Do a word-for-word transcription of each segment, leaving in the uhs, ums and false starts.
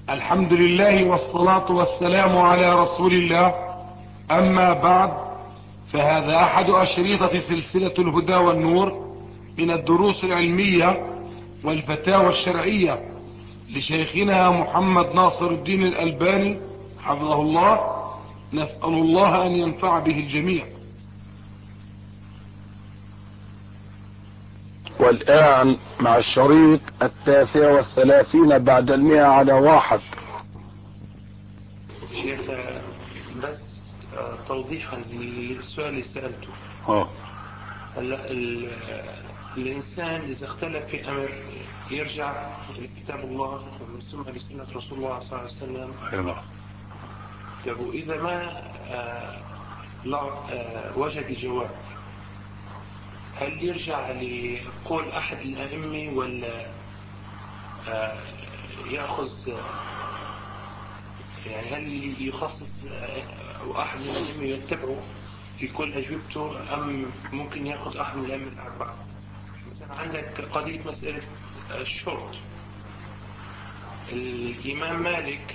الحمد لله والصلاة والسلام على رسول الله. أما بعد، فهذا أحد أشريطة سلسلة الهدى والنور من الدروس العلمية والفتاوى الشرعية لشيخنا محمد ناصر الدين الألباني حفظه الله. نسأل الله أن ينفع به الجميع. والآن مع الشريط التاسع والثلاثين بعد المئة على واحد. شيخ، بس توضيحا للسؤال اللي سألته. اه هلا الإنسان إذا اختلف في أمر يرجع لكتاب الله والسنة لسنة رسول الله صلى الله عليه وسلم. ايوه. طب وإذا ما آه لا آه وجد جواب، هل يرجع لقول أحد الأئمة ولا آه يأخذ يعني هل يخصص أحد من الأئمة يتبعه في كل أجوبته أم ممكن يأخذ أحد من الأئمة الأربعة؟ مثلا عندك قضية مسألة الشرط، الإمام مالك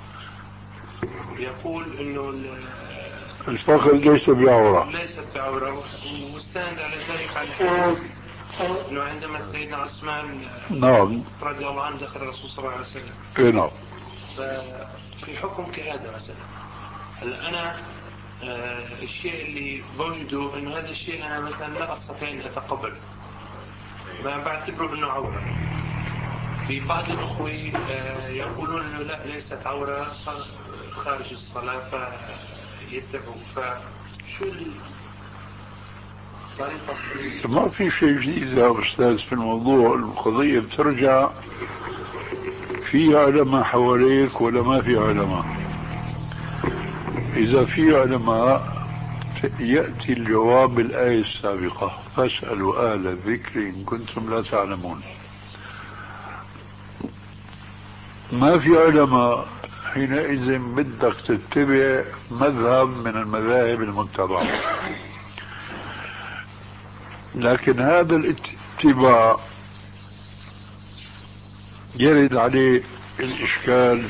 يقول إنه الفخذ ليس بعورة، ليست بعورة، والسند على ذلك على الحديث إنه عندما سيدنا عثمان نعم رضي الله عنه دخل الرسول صلى الله عليه وسلم. اي نعم. ففي حكم كهذا مثلا، هلا أنا آه الشيء اللي بوجده إنه هذا الشيء أنا مثلا لا أستطيع أن أتقبله، ما بعتبره إنه عورة. في بعض الأخوة آه يقولون إنه لا ليست عورة خارج الصلاة فيتبعوا. فشو الطريقة الصحيحة؟ ما في شيء جديد يا أستاذ في الموضوع. القضية بترجع في علماء حواليك ولا ما في علماء. إذا في علماء يأتي الجواب بالآية السابقة: فاسألوا أهل الذكر إن كنتم لا تعلمون. ما في علماء، حينئذ بدك تتبع مذهب من المذاهب المتبعة. لكن هذا الاتباع يرد عليه الإشكال: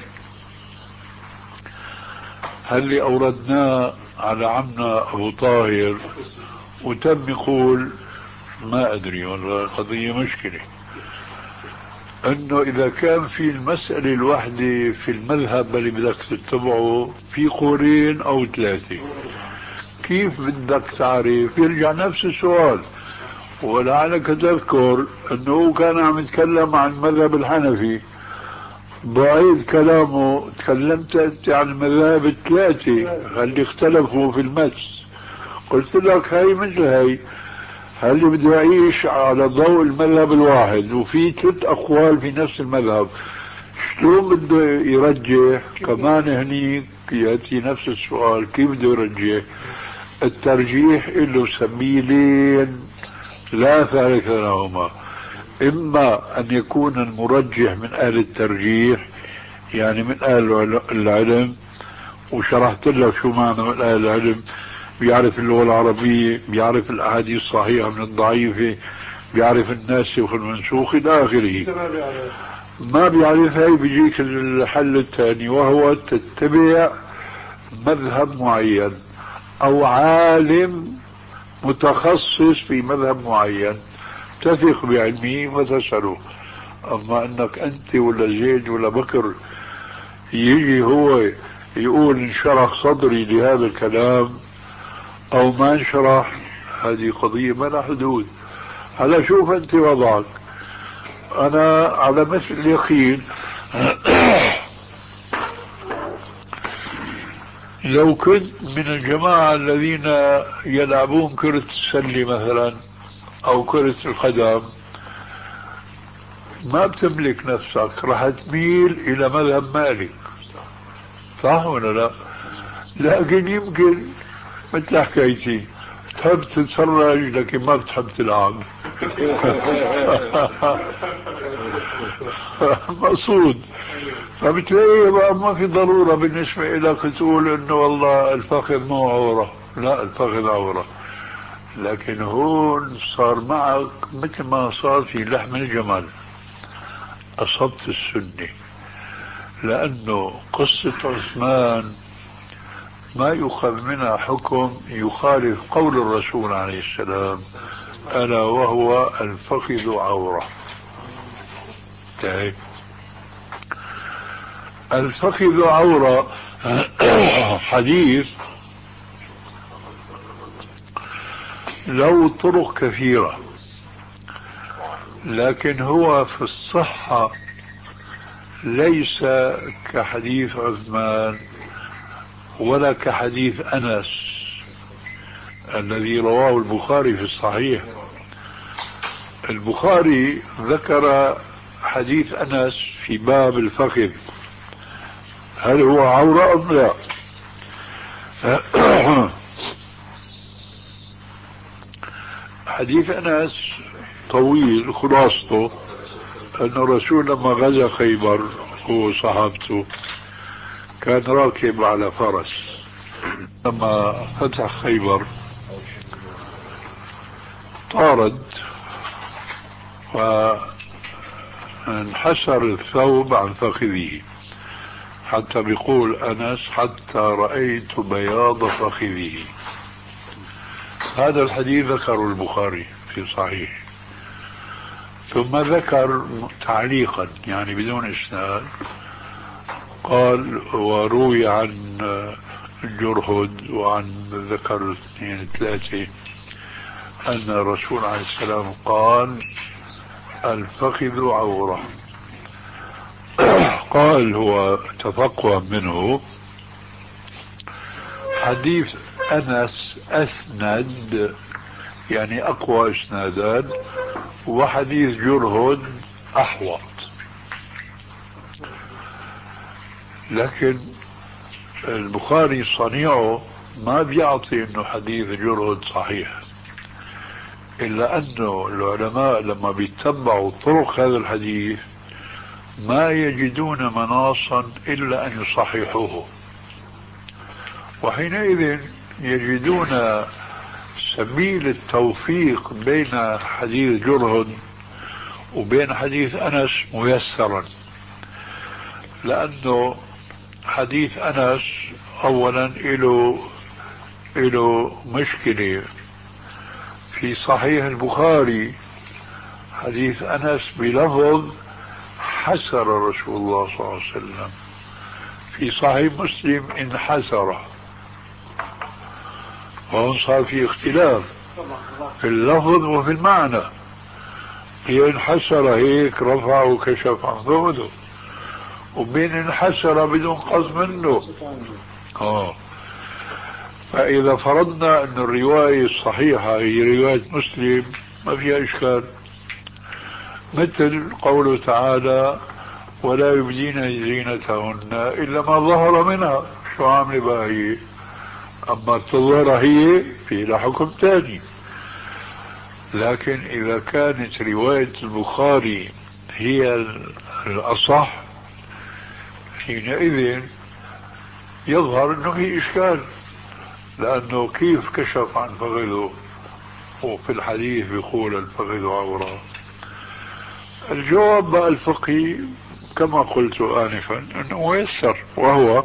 هل اللي أوردناه على عمنا أبو طاهر وتم يقول ما أدري والله قضية مشكلة، أنه إذا كان في المسألة الواحدة في المذهب اللي بدك تتبعه في قولين أو ثلاثة، كيف بدك تعرف؟ يرجع نفس السؤال. ولعلك تذكر أنه كان عم يتكلم عن المذهب الحنفي، بعيد كلامه تكلمت أنت عن المذاهب الثلاثة اللي اختلفوا في المس. قلت لك هاي مثل هاي، هل بده يعيش على ضوء المذهب الواحد وفي ثلاث أقوال في نفس المذهب، شلون بده يرجح؟ كمان هنيك يأتي نفس السؤال: كيف بده يرجح؟ الترجيح له سبيلين لا ثالث لهما: إما أن يكون المرجح من أهل الترجيح، يعني من أهل العلم، وشرحت لك شو معنى من أهل العلم: بيعرف اللغة العربية، بيعرف الأحاديث الصحيحة من الضعيفة، بيعرف الناسخ والمنسوخ إلى آخره. ما بيعرف هاي بيجيك الحل الثاني، وهو تتبع مذهب معين أو عالم متخصص في مذهب معين تثق بعلمه وتسأله. أما أنك أنت ولا زيد ولا بكر يجي هو يقول انشرح صدري لهذا الكلام أو ما انشرح، هذه قضية ما لها حدود. هلا شوف أنت وضعك. أنا على مثل اليقين لو كنت من الجماعة الذين يلعبون كرة السلة مثلا أو كرة القدم، ما بتملك نفسك، راح تميل إلى مذهب مالك، صح ولا لا؟ لكن يمكن مثل حكايتي تحب تتفرج لكن ما بتحب تلعب. مقصود. فبتلاقي بقى ما في ضرورة بالنسبة لك تقول انه والله الفخذ مو عورة. لا، الفخذ عورة. لكن هون صار معك مثل ما صار في لحم الجمل، أصبت السنة. لأنه قصة عثمان ما يؤخذ منها حكم يخالف قول الرسول عليه السلام ألا وهو الفخذ عورة. طيب الفخذ عورة حديث له طرق كثيرة، لكن هو في الصحة ليس كحديث عثمان ولا كحديث أنس الذي رواه البخاري في الصحيح. البخاري ذكر حديث أنس في باب الفخذ، هل هو عورة أم لا؟ حديث أنس طويل، خلاصته أن الرسول لما غزا خيبر هو صحابته كان راكب على فرس. لما فتح خيبر طارد وانحسر الثوب عن فخذه، حتى بيقول أنس حتى رأيت بياض فخذه. هذا الحديث ذكره البخاري في صحيح. ثم ذكر تعليقا يعني بدون إسناد، قال وروي عن جرهد وعن ذكر اثنين ثلاثة أن الرسول عليه السلام قال الفخذ عورة. قال هو تفقه منه حديث أنس أسند يعني أقوى إسنادان، وحديث جرهد أحوط. لكن البخاري صنيعه ما بيعطي انه حديث جرهد صحيح، الا انه العلماء لما بيتبعوا طرق هذا الحديث ما يجدون مناصا الا ان يصححوه، وحينئذ يجدون سبيل التوفيق بين حديث جرهد وبين حديث أنس ميسرا. لأنه حديث أنس أولا له له مشكلة في صحيح البخاري. حديث أنس بلفظ حسر رسول الله صلى الله عليه وسلم، في صحيح مسلم انحسر، وهون صار في اختلاف في اللفظ وفي المعنى. هي انحسر هيك رفع وكشف عن ظهره، وبين انحسر بدون قصد منه. اه فإذا فرضنا أن الرواية الصحيحة هي رواية مسلم ما فيها إشكال، مثل قوله تعالى ولا يبدين زينتهن إلا ما ظهر منها. شو عامل بقى هي؟ أما تظهر هي في لها حكم ثاني. لكن إذا كانت رواية البخاري هي الأصح حينئذ يظهر أنه في إشكال، لأنه كيف كشف عن فخذه وفي الحديث بيقول الفخذ عورة؟ الجواب بقى الفقهي كما قلت آنفا أنه ميسر، وهو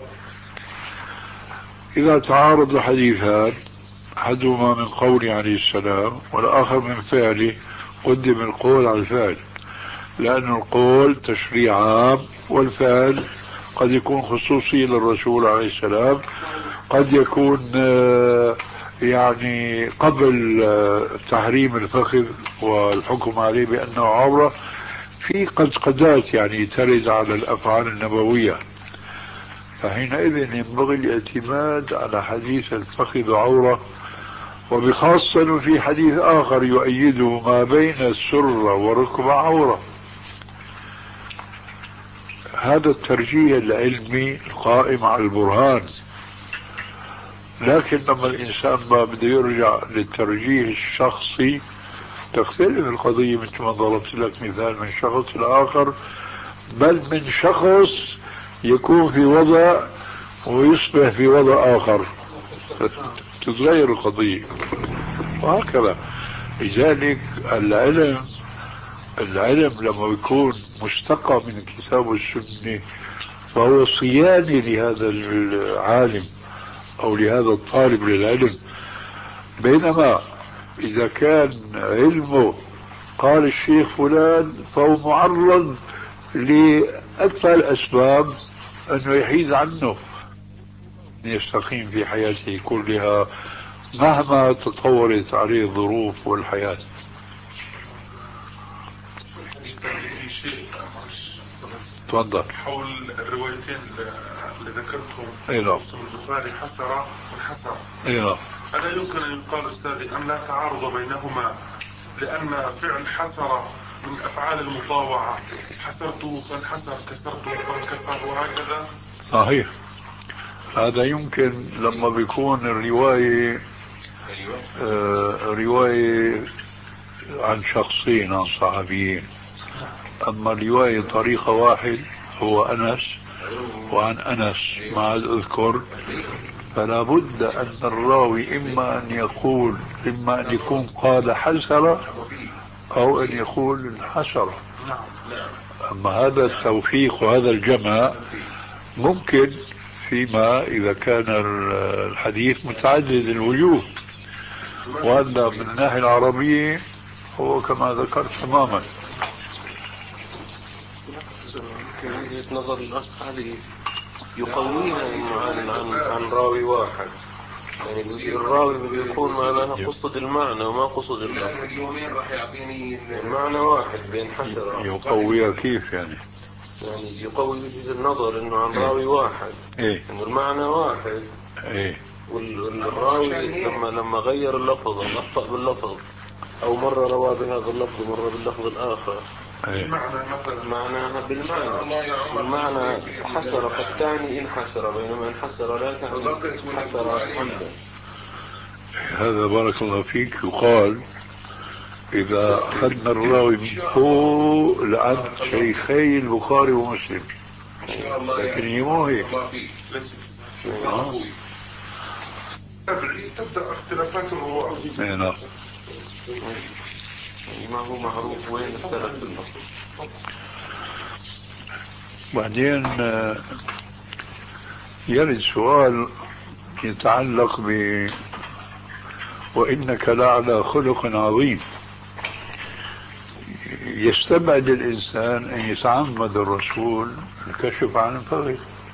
إذا تعارض الحديثان أحدهما من قوله عليه السلام والآخر من فعله قدم القول على الفعل، لأن القول تشريع عام والفعل قد يكون خصوصي للرسول عليه السلام، قد يكون يعني قبل تحريم الفخذ والحكم عليه بأنه عورة، في قد قدات يعني ترد على الأفعال النبوية. فحينئذ ينبغي الاعتماد على حديث الفخذ عورة، وبخاصة في حديث آخر يؤيده ما بين السرة والركبة عورة. هذا الترجيح العلمي القائم على البرهان. لكن لما الإنسان ما بده يرجع للترجيح الشخصي تختلف القضية، مثل ما ضربت لك مثال من شخص لآخر، بل من شخص يكون في وضع ويصبح في وضع آخر، تتغير القضية وهكذا. لذلك العلم العلم لما يكون مستقى من الكتاب والسنة فهو صياني لهذا العالم أو لهذا الطالب للعلم. بينما إذا كان علمه قال الشيخ فلان فهو معرض لأدفع الأسباب أنه يحيد عنه، يستقيم في حياته كلها مهما تطورت عليه الظروف والحياة. تفضل. حول الروايتين اللي ذكرتهم اي نعم. البخاري حسرة والحسرة. اي نعم. ألا يمكن أن يقال أستاذي أن لا تعارض بينهما، لأن فعل حسرة من أفعال المطاوعة، حسرته فانحسر، كسرته فانكسر، وهكذا. صحيح. هذا يمكن لما بيكون الرواية آه رواية عن شخصين، عن صحابيين. أما الرواية طريقة واحد هو أنس وعن أنس ما عاد أذكر، فلا بد أن الراوي إما أن يقول إما أن يكون قال حسرة أو أن يقول انحسر. أما هذا التوفيق وهذا الجمع ممكن فيما إذا كان الحديث متعدد الوجوه، وهذا من الناحية العربية هو كما ذكرت تماما. وجهة نظر الأخ هذه يقويها عن عن عن راوي واحد، يعني الراوي بيكون معناها قصد المعنى وما قصد اللفظ. اليومين راح يعطيني المعنى واحد بينحسر. يقويها كيف يعني؟ يعني يقوي وجهة النظر إنه عن راوي واحد، إيه؟ إنه المعنى واحد. إيه؟ والراوي لما لما غير اللفظ أو أخطأ باللفظ، أو مرة روى بهذا اللفظ ومرة باللفظ الآخر، المعنى مثلا معناها بالمعنى. المعنى حسر قد تعني انحسر، بينما انحسر لا تعني حسر حمدا. هذا بارك الله فيك يقال إذا أخذنا الراوي من فوق لعند شيخي البخاري ومسلم، لكن هي مو هيك. تبدأ اختلافات الرواة. نعم. ما هو معروف وين اختلف بالنص. بعدين يرد سؤال يتعلق ب وإنك لعلى خلق عظيم. يستبعد الإنسان أن يتعمد الرسول الكشف عن الفغي،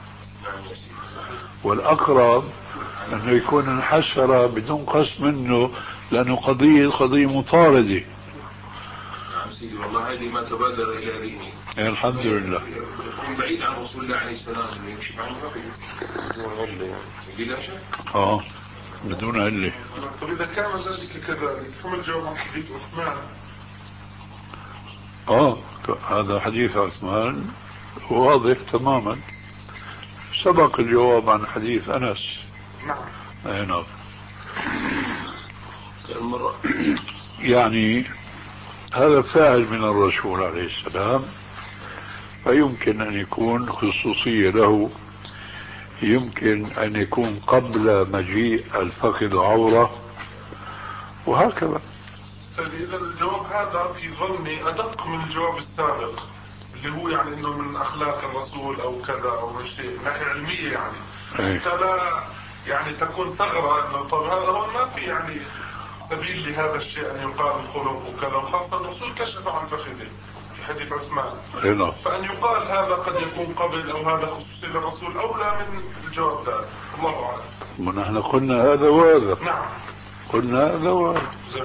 والأقرب أنه يكون انحسر بدون قصد منه، لأنه قضية قضية مطاردة. سيدي والله هذه ما تبادر إلى ذهني. الحمد لله. يكون بعيد عن رسول الله عليه السلام انه يكشف عن الفقه بدون علة، بلا شك. اه بدون علة. طيب إذا كان ذلك كذلك فما الجواب عن حديث عثمان؟ اه هذا حديث عثمان واضح تماما، سبق الجواب عن حديث أنس. نعم. اي نعم. المرة يعني هذا فاعل من الرسول عليه السلام، فيمكن أن يكون خصوصية له، يمكن أن يكون قبل مجيء الفخذ عورة، وهكذا. إذا الجواب هذا في ظني أدق من الجواب السابق اللي هو يعني إنه من أخلاق الرسول أو كذا أو من شيء من ناحية علمية، يعني حتى لا يعني تكون ثغرة إنه طب هذا هو ما في يعني سبيل لهذا الشيء أن يقال الخلق وكذا، وخاصة الرسول كشف عن فخذه في حديث عثمان. هنا. فأن يقال هذا قد يكون قبل أو هذا خصوصي للرسول أولى من الجواب ذلك. الله أعلم. ونحن قلنا هذا وهذا. نعم. قلنا هذا وهذا.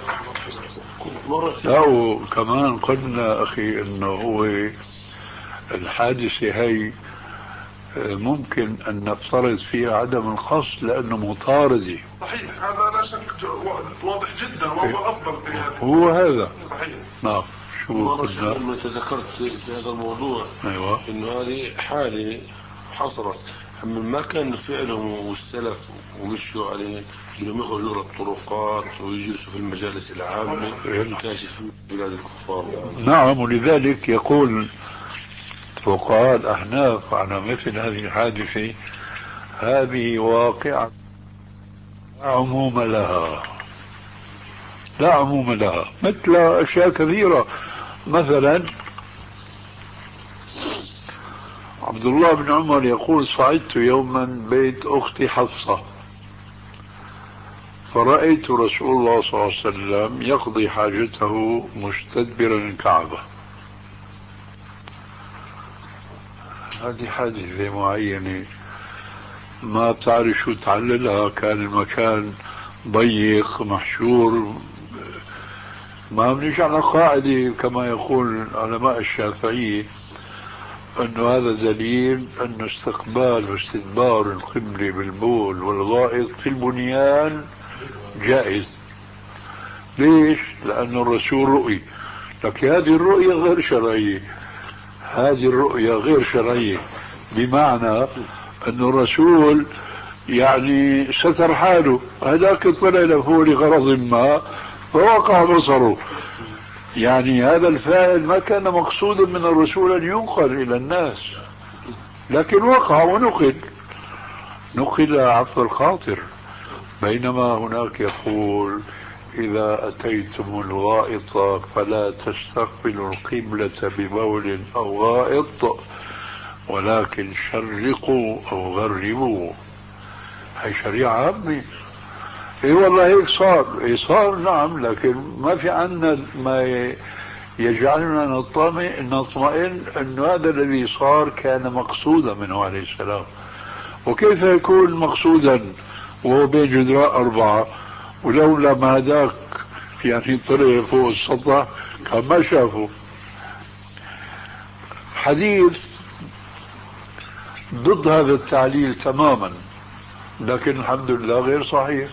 لا وكمان قلنا أخي إنه هو الحادثة هي ممكن أن نفترض فيها عدم القصد لأنه مطاردة. صحيح، هذا لا شك واضح جدا وهو أفضل في هذا. هو هذا. صحيح. نعم. شو قلنا؟ مرة تذكرت في هذا الموضوع. أيوة. إنه هذه حالة حصلت، أما ما كان فعلهم والسلف ومشوا عليه إنهم يخرجوا للطرقات ويجلسوا في المجالس العامة كاشف بلاد الكفار. نعم، ولذلك يقول فقهاء الأحناف على مثل هذه الحادثة هذه واقعة لا عموم لها، لا عموم لها، مثل أشياء كثيرة. مثلا عبد عبد الله بن عمر يقول صعدت يوما بيت أختي حفصة فرأيت رسول الله صلى الله عليه وسلم يقضي حاجته مستدبرا الكعبة. هذه حادثة معينة ما بتعرف شو تعللها، كان المكان ضيق محشور. ما بنيش على قاعدة كما يقول علماء الشافعية أنه هذا دليل أن استقبال واستدبار القبلة بالبول والغائط في البنيان جائز. ليش؟ لأن الرسول رؤي، لكن هذه الرؤية غير شرعية. هذه الرؤية غير شرعية بمعنى أن الرسول يعني ستر حاله، هذاك طلع لفوق لغرض ما فوقع بصره. يعني هذا الفاعل ما كان مقصودا من الرسول أن ينقل إلى الناس، لكن وقع ونقل نقل عفو الخاطر. بينما هناك يقول إذا أتيتم الغائط فلا تستقبلوا القبلة ببول أو غائط ولكن شرقوا أو غربوا. هي شريعة عامة. اي والله هيك صار، اي صار نعم، لكن ما في عنا ما يجعلنا نطمئن نطمئن انه هذا الذي صار كان مقصودا منه عليه السلام. وكيف يكون مقصودا وهو بين جدران أربعة ولولا ما هداك يعني طلع فوق السطح كان ما شافه. حديث ضد هذا التعليل تماما، لكن الحمد لله غير صحيح.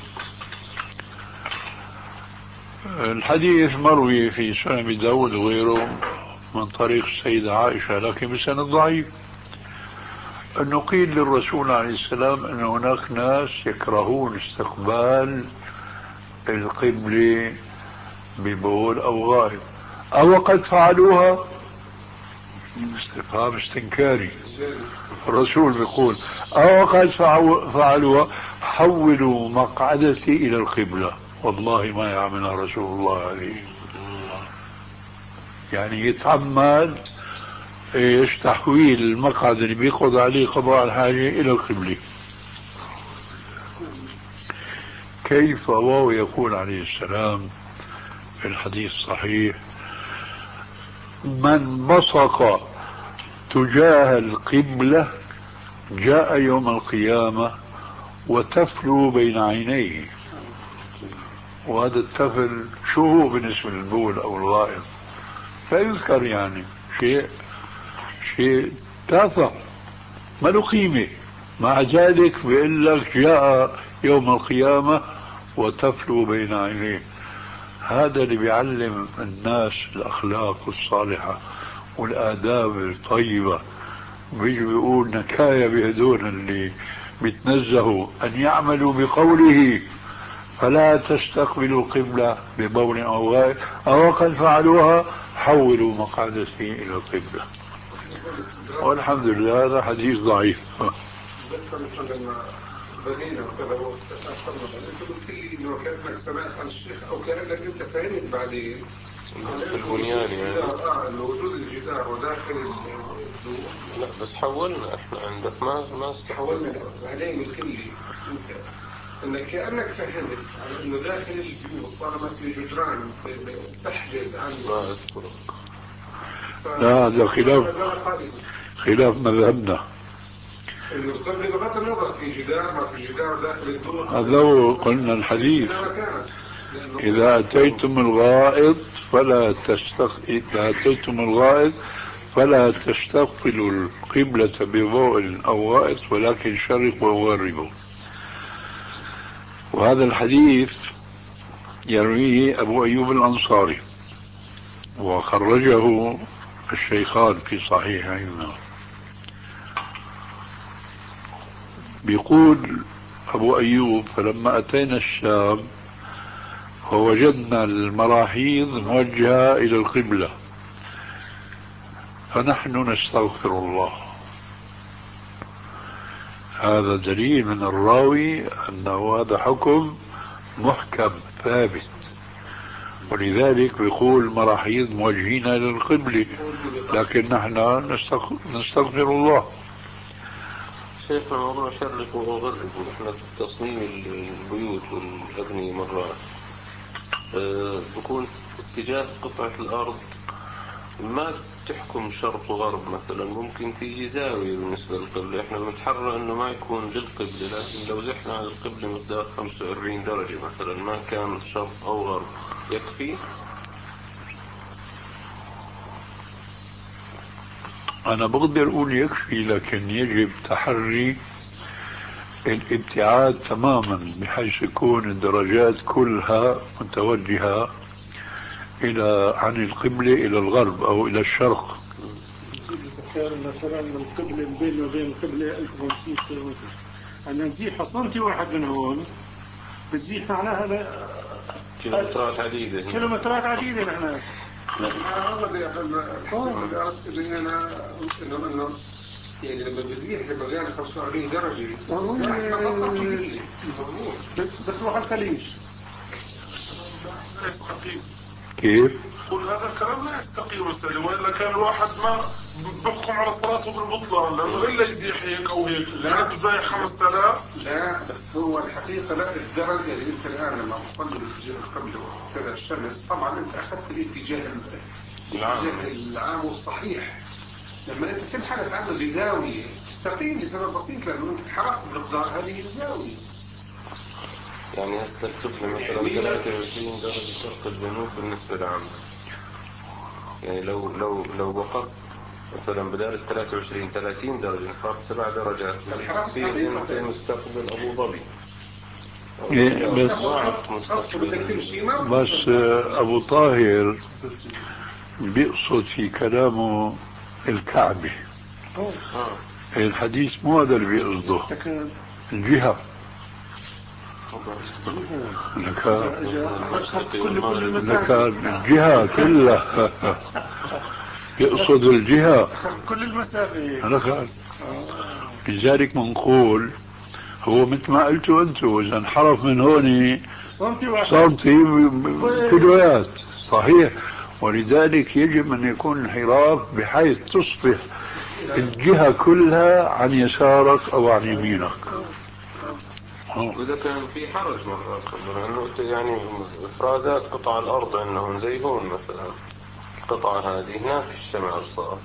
الحديث مروي في سنن أبي داود وغيره من طريق السيدة عائشة لكن بسند ضعيف، أنه قيل للرسول عليه السلام أن هناك ناس يكرهون استقبال القبلة ببول أو غائط، أو قد فعلوها. استفهام استنكاري. الرسول بيقول أو قد فعلوها حولوا مقعدتي إلى القبلة. والله ما يعملها رسول الله عليه، يعني يتعمد ايش تحويل المقعد اللي بيقعد عليه قضاء الحاجة إلى القبلة. كيف وهو يقول عليه السلام في الحديث الصحيح من بصق تجاه القبلة جاء يوم القيامة وتفلو بين عينيه. وهذا التفل شو هو بالنسبة للبول أو الغائط؟ فيذكر يعني شيء شيء تافه ما له قيمة، مع ذلك بيقول لك جاء يوم القيامة وتفلو بين عينيه. هذا اللي بيعلم الناس الأخلاق الصالحة والآداب الطيبة. بيجي بيقول نكاية بهدول اللي بيتنزهوا أن يعملوا بقوله فلا تستقبلوا القبلة ببول أو غائط أو قد فعلوها حولوا مقعدتي إلى القبلة. والحمد لله هذا حديث ضعيف. بنينا وكذا وتأخرنا بعدين قلت لي إنه كأنك سمعت عن الشيخ أو كأنك أنت فهمت بعدين في البنيان يعني اه انه وجود الجدار وداخل الدور. لا بس حولنا احنا عندك ما ما حولنا بعدين قلت لي انت انك كأنك فهمت على انه داخل البيوت طالما في جدران تحجز عنه. ما اذكره. لا هذا خلاف خلاف مذهبنا. القبلة بغض النظر في جدار ما في جدار داخل الدور. هذا هو قلنا الحديث إذا أتيتم الغائط فلا تستق... إذا أتيتم الغائط فلا تستقبلوا القبلة ببول أو غائط ولكن شرقوا وغربوا. وهذا الحديث يرويه أبو أيوب الأنصاري وخرجه الشيخان في صحيحهما. بيقول أبو أيوب فلما أتينا الشام فوجدنا المراحيض موجهة إلى القبلة فنحن نستغفر الله. هذا دليل من الراوي أنه هذا حكم محكم ثابت، ولذلك بيقول مراحيض موجهين إلى القبلة لكن نحن نستغفر الله. شيخنا موضوع شرق وغرب، ونحن في تصميم البيوت والأبنية مرات أه بكون اتجاه قطعة الأرض ما تحكم شرق وغرب، مثلا ممكن تيجي زاوية بالنسبة للقبلة، احنا بنتحرى انه ما يكون للقبلة، لكن لو زحنا على القبلة مقدار خمسة وأربعين درجة مثلا ما كان شرق او غرب يكفي. انا بقدر اقول يكفي، لكن يجب تحري الابتعاد تماما بحيث تكون الدرجات كلها متوجهة الى عن القبلة الى الغرب او الى الشرق. إذا كان مثلا القبلة بيننا وبين القبلة ألف وخمسمائة كيلومتر، أنا نزيحها سنتي واحد من هون بتزيح معناها ل... كيلومترات عديدة كيلومترات عديدة لهناك. يعني لما بتزيح لمجال خمسة وأربعين درجة بتروح الخليج. كيف؟ قل هذا الكلام لا يستقيم استاذ، والا كان الواحد ما بحكم على صلاته بالبطلان، لانه الا يزيح هيك او هيك، لا تزايح خمسة آلاف. لا بس هو الحقيقه لا، الدرجه اللي انت الان لما تصلي الاتجاه القبلي وكذا الشمس، طبعا انت اخذت الاتجاه الاتجاه العام والصحيح. لما انت تبحث عنه بزاويه تستقيم لسبب بسيط، لانه انت حرقت مقدار هذه الزاويه. يعني هسه القبلة مثلا ثلاثة وعشرين درجة شرق الجنوب بالنسبة لعام، يعني لو لو لو وقفت مثلا بدال ال ثلاثة وعشرين ثلاثين درجة انحرفت سبع درجات في انت مستقبل ابو ظبي. بس, بس ابو طاهر بيقصد في كلامه الكعبة، الحديث مو هذا اللي بيقصده، الجهة. لكان الجهة كلها يقصد الجهة كل المسافة. لذلك منقول هو مثل ما قلتوا انتوا، اذا انحرف من هون سنتي كيلوات صحيح، ولذلك يجب ان يكون انحراف بحيث تصبح الجهة كلها عن يسارك او عن يمينك. وإذا كان في حرج مرات لأنه يعني إفرازات قطع الأرض أنهم زي هون مثلا القطعة هذه هناك الشمال صار،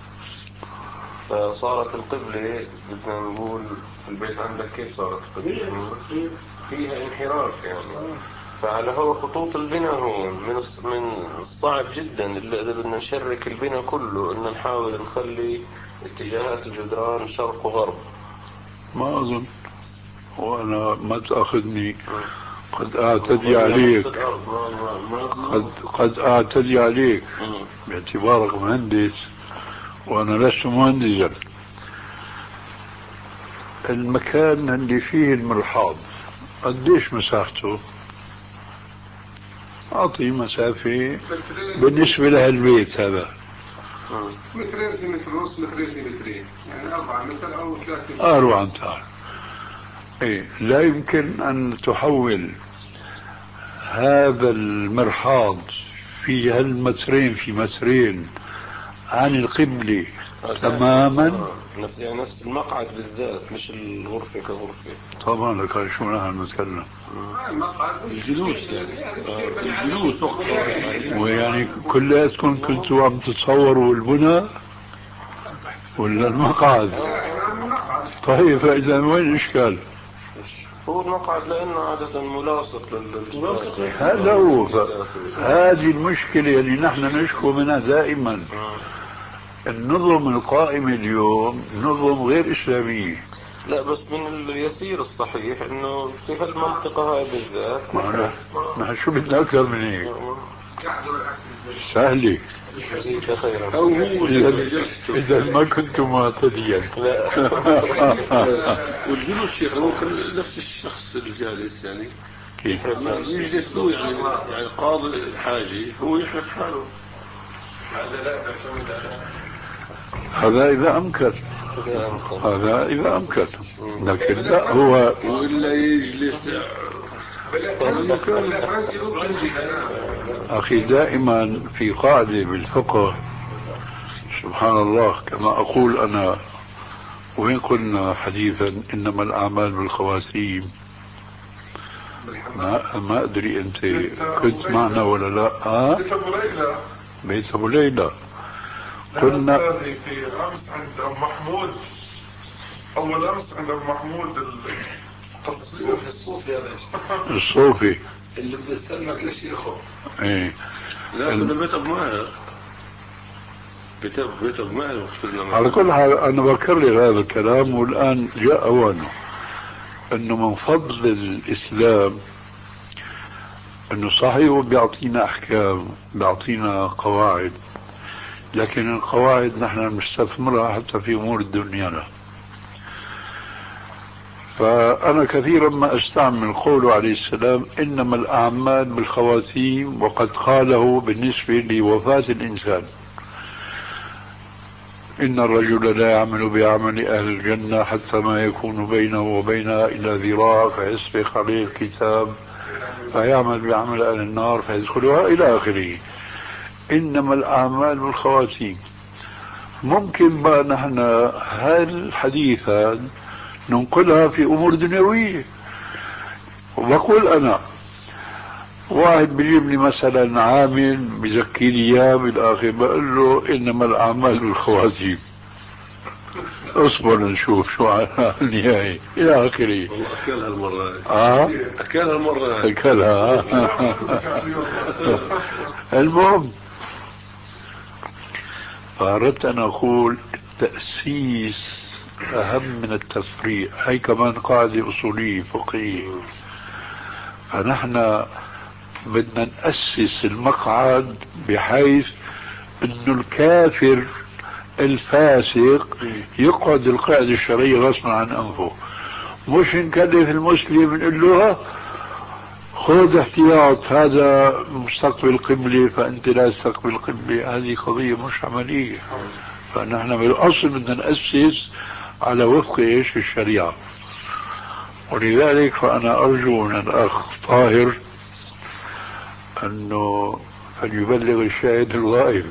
فصارت القبلة بدنا نقول في البيت عندك كيف صارت القبلة؟ فيها انحراف يعني. فعلى هو خطوط البناء هون من من الصعب جدا اللي إذا بدنا نشرك البناء كله إن نحاول نخلي اتجاهات الجدران شرق وغرب. ما أظن، وأنا ما تأخذني قد أعتدي عليك، قد قد أعتدي عليك باعتبارك مهندس وأنا لست مهندسا. المكان اللي فيه المرحاض قديش مساحته؟ أعطي مسافة بالنسبة لهالبيت هذا مترين في متر ونص، مترين في مترين، يعني أربعة متر أو ثلاثة. أربعة أمتار. إيه، لا يمكن أن تحول هذا المرحاض في هالمترين في مترين عن القبلة تماما. يعني نفس المقعد بالذات مش الغرفة كغرفة. طبعا لك شو نحن نتكلم الجلوس يعني الجلوس وقت ويعني كلياتكم كنتوا عم تتصوروا البنى ولا المقعد؟ طيب فإذا وين الإشكال؟ هو المقعد لأنه عادة ملاصق للجدار. هذا هو، هذه المشكلة اللي نحن نشكو منها دائما. النظم القائمة اليوم نظم غير إسلامية. لا بس من اليسير الصحيح انه في هالمنطقة هاي بالذات نحن شو بدنا أكثر من هيك؟ سهلة. أو هو إذا ما كنتم معتديا. والجلوس شيخ ممكن نفس الشخص الجالس يعني كيف يجلس له يعني يعني قاضي الحاجة هو يحرف حاله. هذا لا يعتمد على هذا إذا أمكن، هذا إذا أمكن، لكن لا هو وإلا يجلس. أخي دائما في قاعدة بالفقه سبحان الله كما أقول أنا وين قلنا حديثا إنما الأعمال بالخواتيم؟ ما, ما أدري أنت كنت معنا ولا لا. ها؟ بيت أبو ليلى. بيت أبو ليلى قلنا في أمس عند أبو محمود، أول أمس عند أبو محمود الصوفي الصوفي هذا الصوفي اللي بيستلمك لشيخه. ايه لا كنا بيت أبو ماهر، بيت بيت أبو ماهر. على كل حال أنا بكرر هذا الكلام والآن جاء أوانه، أنه من فضل الإسلام أنه صحيح بيعطينا أحكام، بيعطينا قواعد، لكن القواعد نحن نستثمرها حتى في أمور دنيانا. فأنا كثيرا ما أستعمل قوله عليه السلام إنما الأعمال بالخواتيم، وقد قاله بالنسبة لوفاة الإنسان إن الرجل لا يعمل بعمل أهل الجنة حتى ما يكون بينه وبينها إلا ذراع فيسبق عليه الكتاب فيعمل بعمل أهل النار فيدخلها إلى آخره. إنما الأعمال بالخواتيم. ممكن بقى نحن هالحديث هذا ننقلها في أمور دنيوية. وبقول أنا واحد بيجيب لي مثلا عامل بزكي لي اياه بالاخر بقول له انما الاعمال بالخواتيم، اصبر نشوف شو على النهايه الى اخره. والله اكلها المره هاي. اه اكلها المره هاي. اكلها. المهم فأردت أن أقول التأسيس أهم من التفريع، هي كمان قاعدة أصولية فقهية. فنحن بدنا نأسس المقعد بحيث انه الكافر الفاسق يقعد القاعدة الشرعية غصبا عن انفه، مش نكلف المسلم نقول له خذ احتياط هذا مستقبل قبلة فانت لا تستقبل قبلة. هذه قضية مش عملية. فنحن بالاصل بدنا نأسس على وفق ايش الشريعة. ولذلك فانا ارجو من الاخ طاهر انه فليبلغ الشاهد الغائب.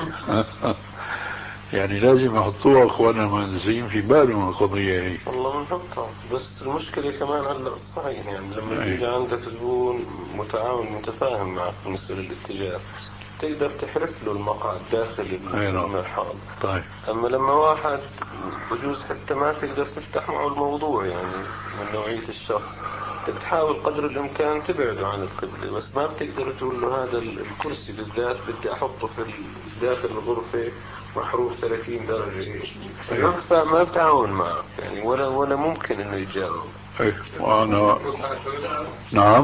يعني لازم يحطوها اخواننا المهندسين في بالهم القضية هي. والله بنحطها، بس المشكلة كمان هلا صحيح يعني لما يجي عندك زبون متعاون متفاهم معك بالنسبة للاتجاه تقدر تحرك له المقعد داخل المرحاض. طيب. اما لما واحد بجوز حتى ما تقدر تفتح معه الموضوع يعني من نوعية الشخص، انت بتحاول قدر الامكان تبعده عن القبلة، بس ما بتقدر تقول له هذا الكرسي بالذات بدي احطه في داخل الغرفة محروف ثلاثين درجة ايش ما بتعاون معه يعني ولا ولا ممكن انه يتجاوب. ايه وانا نعم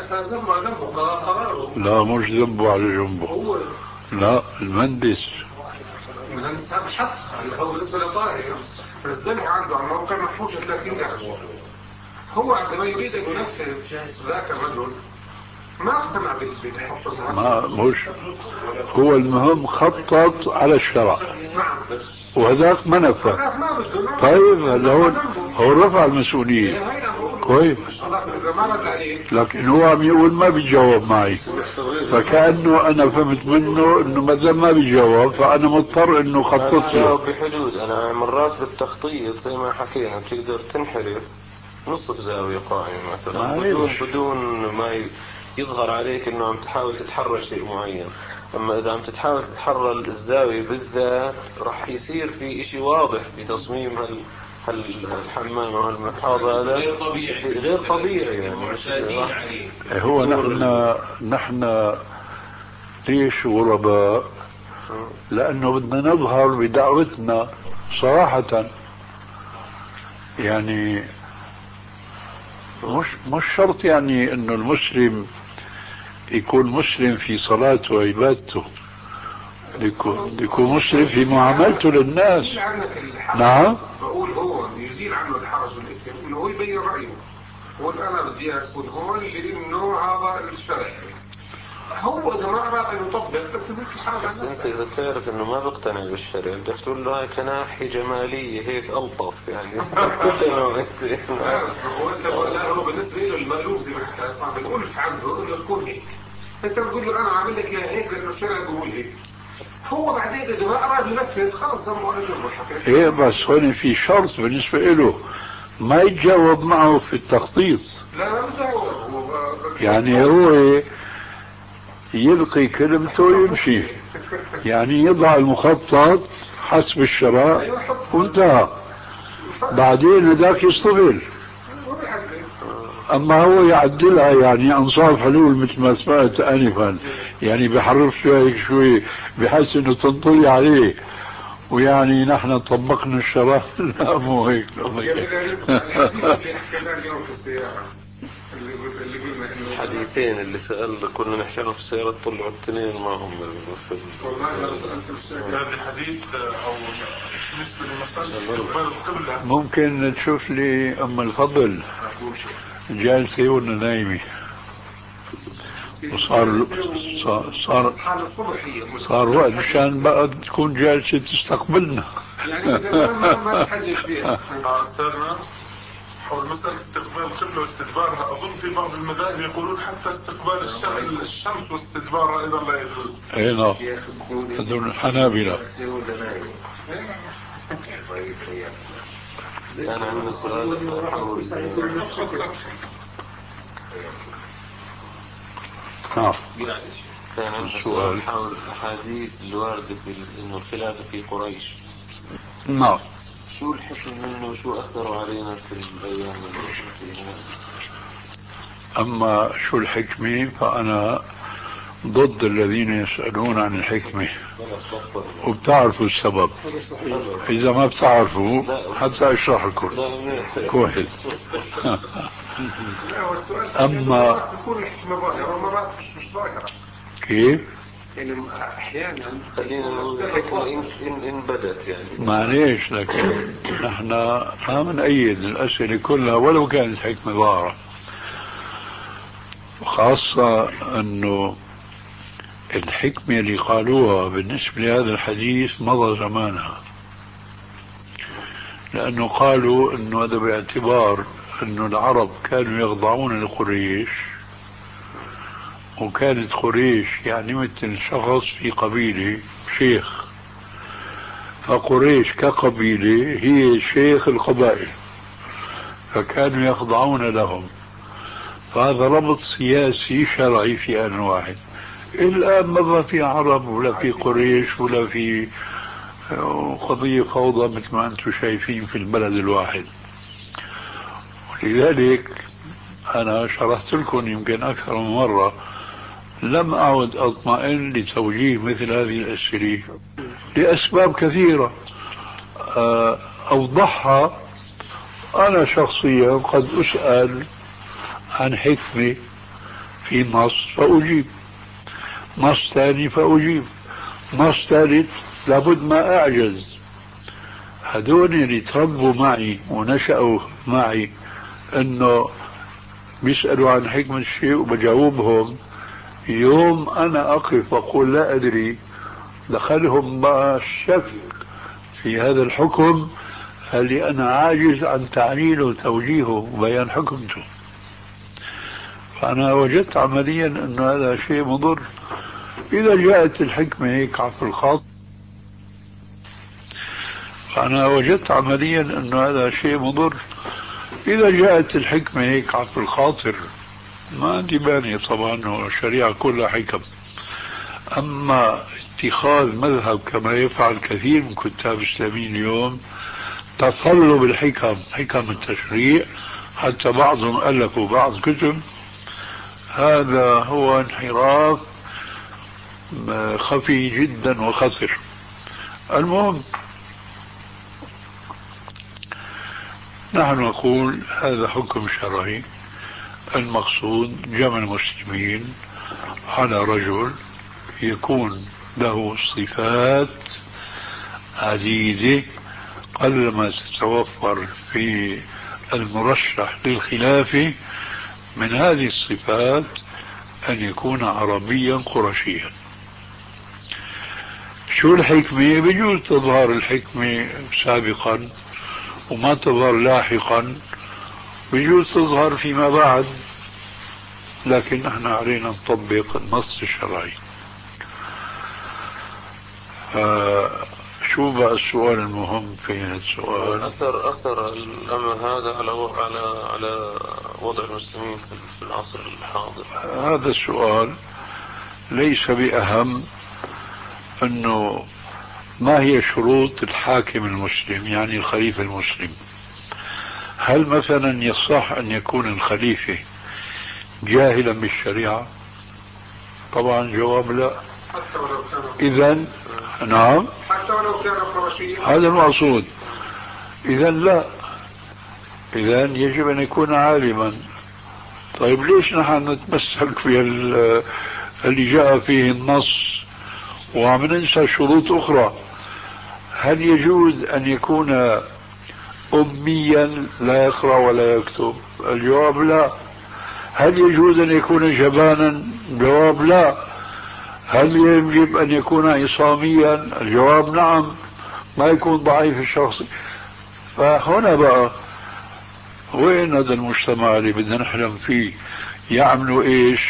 لا مش ذنبه على جنبه، لا المهندس المهندس هذا حط اللي هو بالنسبه لطاهر نزلها عنده على الموقع محفوظه ثلاثين درجه. هو عندما يريد ان ينفذ ذاك الرجل ما اقتنع بالحفظ، ما مش هو المهم خطط على الشرع وهذاك ما نفذ. طيب هلا هو هو رفع المسؤولية كويس، لكن هو عم يقول ما بيجاوب معي، فكأنه انا فهمت منه انه ما دام ما بيجاوب فانا مضطر انه خطط له بحدود. انا مرات بالتخطيط زي ما حكينا بتقدر تنحرف نصف زاوية قائمة مثلا بدون بدون ما يظهر عليك انه عم تحاول تتحرى شيء معين. اما اذا عم تحاول تتحرى الزاوية بالذات راح يصير في اشي واضح في تصميم هال هالحمام او المرحاض هذا غير طبيعي غير طبيعي يعني مش عليه. هو نحن نحن ليش غرباء؟ لانه بدنا نظهر بدعوتنا صراحة. يعني مش مش شرط يعني انه المسلم يكون مسلم في صلاته وعبادته، يكون يكون مسلم في معاملته للناس. نعم بقول هو يزيل عنه الحرج والاثم انه هو يبين رايه، يقول انا بدي اكون هون لانه هذا الشرع. هو اذا ما اراد ان يطبق تزيد الحرج. بس انت اذا تعرف انه ما بقتنع بالشرع بدك تقول له هاي كناحية جمالية هيك الطف يعني. هو انت لا هو بالنسبه له المألوف زي ما حكى اسمع بالالف عنده انه تكون هيك. انت بتقول له انا عامل لك اياها هيك لانه الشرع بيقول هيك. هو بعدين إذا ما أراد ينفذ خلص زمه الحقيقة. إيه بس هون في شرط بالنسبة له ما يتجاوب معه في التخطيط. لا لا مجاوب. يعني هو يلقي كلمته ويمشي، يعني يضع المخطط حسب الشرع وانتهى، بعدين هذاك يصطبر. اما هو يعدلها يعني انصاف حلول مثل ما سمعت انفا، يعني بحرف شوي شوي بحس انه تنطلي عليه، ويعني نحن طبقنا الشرع. لا مو هيك. الحديثين اللي سأل كنا نحكيهم في السيارة طلعوا الاثنين معهم في والله أنا سألت الشيخ هذا حديث أو بالنسبة لمسألة استقبال القبلة. ممكن تشوف لي أم الفضل جالسة ولا نايمة؟ وصار صار صار, صار وقت مشان بقى تكون جالسة تستقبلنا. يعني إذا ما ما تحجج فيها. أستاذنا حول مسألة استقبال القبلة واستدبارها، أظن في بعض المذاهب يقولون حتى استقبال الشمس واستدبارها أيضا لا يجوز. أي نعم، هذول الحنابلة. كان عندنا سؤال حول نعم. كان عندنا سؤال حول الأحاديث الواردة في إنه الخلافة في قريش. نعم. شو الحكم منه وشو أثروا علينا في الأيام الماضية؟ أما شو الحكمة فأنا ضد الذين يسألون عن الحكمة وبتعرفوا السبب. إذا ما بتعرفوا حتى أشرح لكم كويس. أما كيف؟ يعني أحيانا خلينا نقول الحكمة إن إن بدت يعني. معليش، لكن نحن ما بنأيد الأسئلة كلها ولو كانت حكمة ظاهرة، وخاصة أنه الحكمة اللي قالوها بالنسبة لهذا الحديث مضى زمانها، لأنه قالوا أنه هذا باعتبار أنه العرب كانوا يخضعون لقريش، وكانت قريش يعني مثل شخص في قبيلة شيخ، فقريش كقبيلة هي شيخ القبائل، فكانوا يخضعون لهم. فهذا ربط سياسي شرعي في آن واحد. الآن ما في عرب ولا في قريش ولا في قضية فوضى مثل ما أنتم شايفين في البلد الواحد. ولذلك أنا شرحت لكم يمكن أكثر من مرة لم أعد أطمئن لتوجيه مثل هذه الأسئلة لأسباب كثيرة أوضحها. أنا شخصيا قد أسأل عن حكمة في نص فأجيب، نص ثاني فأجيب، نص ثالث لابد ما أعجز. هذول اللي تربوا معي ونشأوا معي أنه بيسألوا عن حكمة الشيء وبجاوبهم، يوم أنا أقف وأقول لا أدري دخلهم بقى الشك في هذا الحكم، هل أنا عاجز عن تعليله وتوجيهه وبيان حكمته. فأنا وجدت عمليا أن هذا شيء مضر. إذا جاءت الحكمة هيك عفو الخاطر، فأنا وجدت عمليا أن هذا شيء مضر. إذا جاءت الحكمة هيك عفو الخاطر ما عندي مانع طبعا، الشريعة كلها حكم. أما اتخاذ مذهب كما يفعل كثير من كتاب الإسلاميين اليوم، تصلب الحكم، حكم التشريع، حتى بعضهم ألفوا بعض كتب، هذا هو انحراف خفي جدا وخطر. المهم نحن نقول هذا حكم شرعي، المقصود جمع المسلمين على رجل يكون له صفات عديدة قلما تتوفر في المرشح للخلافة. من هذه الصفات أن يكون عربيا قرشيا. شو الحكمة؟ بجوز تظهر الحكمة سابقا وما تظهر لاحقا، بجوز تظهر فيما بعد، لكن نحن علينا نطبق النص الشرعي. شو بقى السؤال المهم في هذا السؤال؟ أثر أثر الأمر هذا على على على وضع المسلمين في العصر الحاضر. هذا السؤال ليس بأهم. أنه ما هي شروط الحاكم المسلم يعني الخليفة المسلم؟ هل مثلا يصح أن يكون الخليفة جاهلا بالشريعة؟ طبعا جواب لا. حتى ولو كان إذن نعم، حتى ولو كان قرشيا، هذا المقصود. إذن لا، إذن يجب أن يكون عالما. طيب ليش نحن نتمسك في اللي جاء فيه النص وعم ننسى شروط أخرى؟ هل يجوز أن يكون أميا لا يقرأ ولا يكتب؟ الجواب لا. هل يجوز أن يكون جبانا؟ الجواب لا. هل يجب أن يكون عصاميا؟ الجواب نعم، ما يكون ضعيف الشخص. فهنا بقى وين هذا المجتمع اللي بدنا نحلم فيه؟ يعملوا ايش؟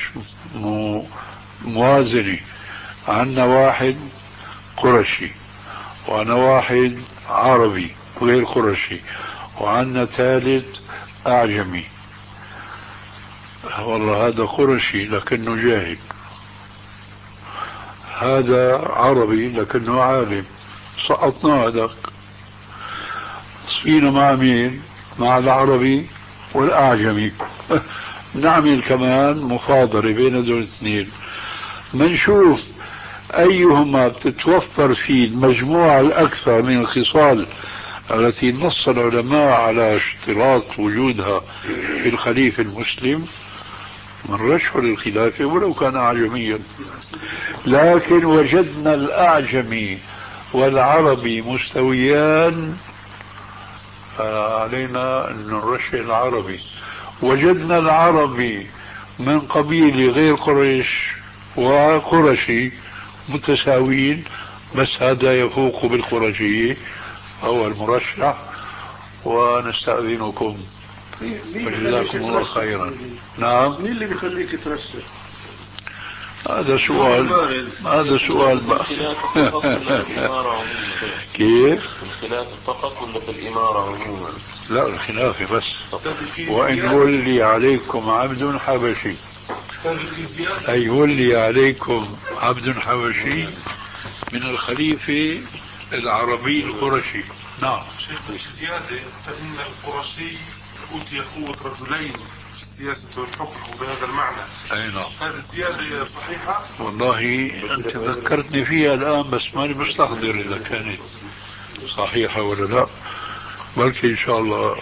موازنة. عندنا واحد قرشي، وعندنا واحد عربي غير قرشي، وعندنا ثالث أعجمي. والله هذا قرشي لكنه جاهل، هذا عربي لكنه عالم، سقطنا هذاك. صفينا مع مين؟ مع العربي والأعجمي. نعمل كمان مفاضلة بين هذول الاثنين، منشوف أيهما بتتوفر فيه المجموعة الأكثر من الخصال التي نص العلماء على اشتراط وجودها في الخليفة المسلم، من رشح للخلافة ولو كان أعجميا. لكن وجدنا الأعجمي والعربي مستويان، علينا أن نرشح العربي. وجدنا العربي من قبيلة غير قريش وقرشي متساويين، بس هذا يفوق بالقرشية هو المرشح. ونستأذنكم وجزاكم الله خيرا. نعم، مين اللي بيخليك ترشح؟ هذا سؤال، هذا سؤال بقى. كيف؟ الخلافة فقط ولا في الإمارة عموما؟ لا، الخلافة بس. وإن ولي عليكم عبد حبشي، أي ولي عليكم عبد حبشي من الخليفة العربي القرشي. نعم. شيخ زيادة، فإن القرشي أوتي قوة رجلين في السياسة والحكم وبهذا المعنى. أي نعم. هذه الزيادة صحيحة؟ والله أنت ذكرتني فيها الآن بس ماني مستحضر إذا كانت صحيحة ولا لا، بلكي إن شاء الله.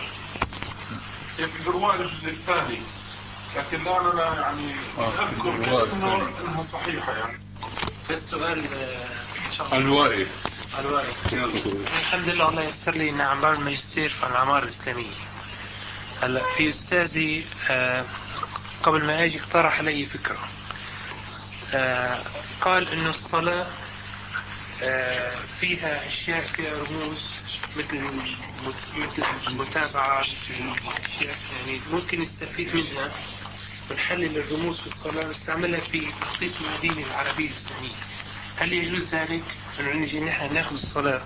في الرواية الجزء الثاني، لكن الآن أنا يعني أذكر إنه إنها صحيحة يعني. فالسؤال إن شاء الله الوائي الوائي الحمد لله الله يسر لي إن عم بعمل ماجستير في العمارة الإسلامية. هلا في أستاذي آه قبل ما أجي اقترح علي فكرة، آه قال إنه الصلاة آه فيها أشياء، فيها رموز مثل مثل المتابعة، أشياء يعني ممكن نستفيد منها ونحلل الرموز في الصلاة ونستعملها في تخطيط المدينة العربية الإسلامية. هل يجوز ذلك أنه نجي نحن ناخذ الصلاة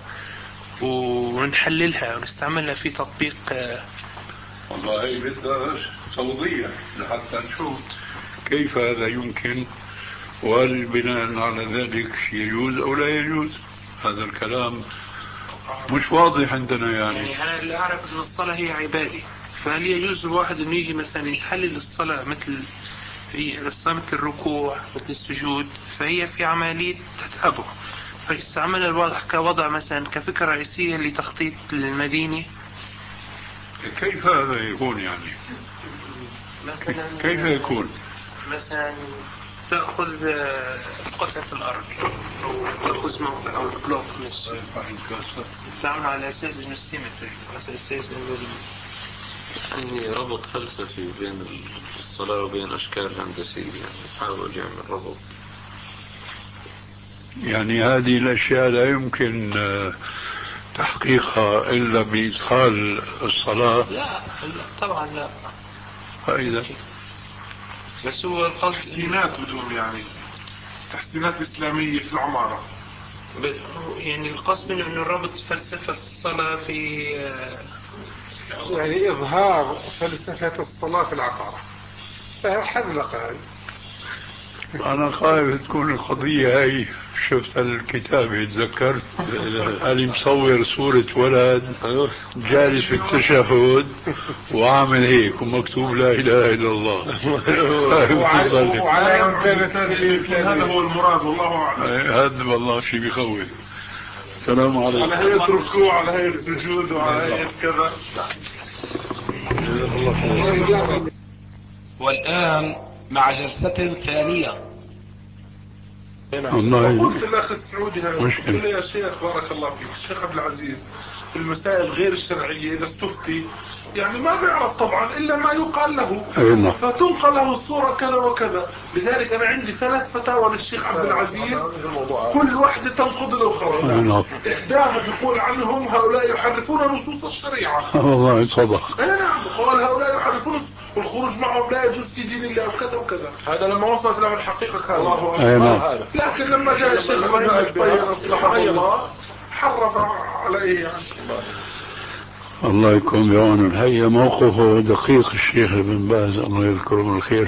ونحللها ونستعملها في تطبيق؟ والله هي بدها توضيح لحتى نشوف كيف هذا يمكن، وهل بناء على ذلك يجوز أو لا يجوز. هذا الكلام مش واضح عندنا يعني. يعني أنا اللي أعرف أن الصلاة هي عبادة، فهل يجوز الواحد أنه يجي مثلا يحلل الصلاة مثل في الصلاة مثل الركوع مثل السجود، فهي في عملية تتابع، فيستعمل الوضع كوضع مثلا كفكرة رئيسية لتخطيط المدينة. كيف هذا يكون يعني؟ مثلا كيف يكون؟ مثلا تأخذ قطعة الأرض أو تأخذ موقع أو بلوك نفسه تعمل على أساس إنه السيمتري، على أساس إنه يعني ربط فلسفي بين الصلاة وبين أشكال هندسية، يعني يحاول يعمل ربط. يعني هذه الأشياء لا يمكن تحقيقها إلا بإدخال الصلاة. لا طبعا لا. فإذا بس هو القصد تحسينات بدون يعني تحسينات إسلامية في العمارة. يعني القصد منه أنه ربط فلسفة الصلاة في يعني إظهار فلسفة الصلاة في العقارة، فحذلق هذه. أنا خايف تكون القضية هاي. شفت الكتاب يتذكر اللي مصور صورة ولد جالس في التشهد وعامل هيك ومكتوب لا إله إلا الله. وعلى هذا هو المراد والله أعلم. هذا والله شيء بيخوف. السلام عليكم. على هيئة ركوع، على هيئة سجود، وعلى هيئة كذا. والآن مع جلسة ثانية. والله قلت الأخ السعودي هذا، قلت له يا شيخ بارك الله فيك، الشيخ عبد العزيز في المسائل غير الشرعية إذا استفتي يعني ما بيعرف طبعا إلا ما يقال له، فتنقل له الصورة كذا وكذا. لذلك أنا عندي ثلاث فتاوى للشيخ عبد العزيز، كل واحدة تنقض الأخرى. إحداها بيقول عنهم هؤلاء يحرفون نصوص الشريعة. والله صدق. نعم، قال هؤلاء يحرفون والخروج معهم لا يجوز في دين الله وكذا وكذا. هذا لما وصلت له الحقيقة كان الله أكبر. لكن لما جاء الشيخ ابراهيم الطيب رحمه الله حرف عليه يعني. الله يكون بعونه. هي موقفه دقيق الشيخ ابن باز الله يذكره بالخير.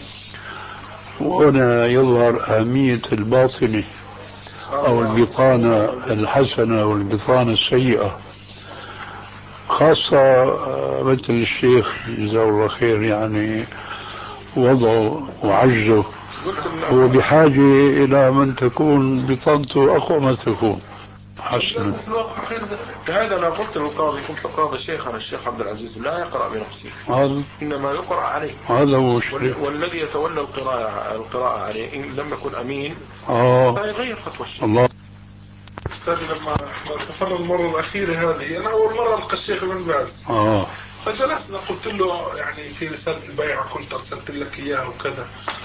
وهنا يظهر أهمية الباطنة أو البطانة الحسنة والبطانة السيئة، خاصة مثل الشيخ جزاه الله خير يعني وضعه وعجزه، هو بحاجة إلى من تكون بطانته أقوى ما تكون حسنا. هذا أنا قلت للقاضي، كنت قاضي شيخنا الشيخ عبد العزيز لا يقرأ بنفسه، هذا إنما يقرأ عليه. هذا هو الشيء. والذي يتولى القراءة القراءة عليه إن لم يكن أمين آه فيغير فتوى الشيخ. الله. أستاذي لما سافرنا المرة الأخيرة هذه أنا أول مرة ألقى الشيخ ابن باز. آه فجلسنا قلت له يعني في رسالة البيعة كنت أرسلت لك إياها وكذا.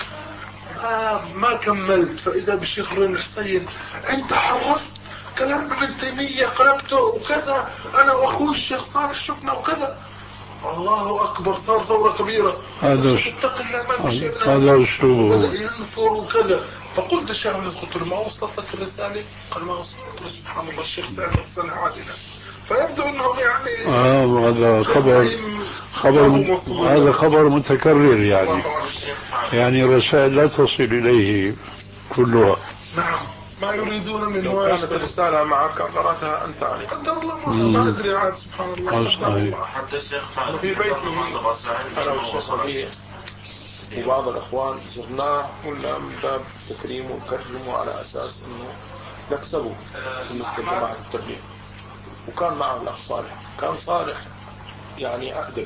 آه ما كملت فإذا بالشيخ ابراهيم الحسين أنت حرفت كلام ابن تيمية قلبته وكذا، أنا وأخوي الشيخ صالح شفنا وكذا. الله أكبر، صار ثورة كبيرة. هذا اتق الله ما بشيء هذا أسلوبه ينفر وكذا. فقلت الشيخ قلت له ما وصلت لك الرسالة؟ قال ما وصلت. قلت سبحان الله الشيخ سألنا رسالة عادلة. فيبدو أنهم يعني آه هذا خبر خبر م... هذا خبر متكرر يعني يعني الرسائل لا تصل إليه كلها. نعم ما يريدون منه. لو كانت الرسالة معك قرأتها أنت عليه. قدر الله ما أدري عاد سبحان الله. حتى الشيخ في بيته أنا والشيخ ربيع وبعض الأخوان زرناه قلنا من باب تكريم ونكرمه على أساس أنه نكسبه بالنسبة لجماعة التبليغ. وكان معه الأخ صالح، كان صالح يعني أقدم.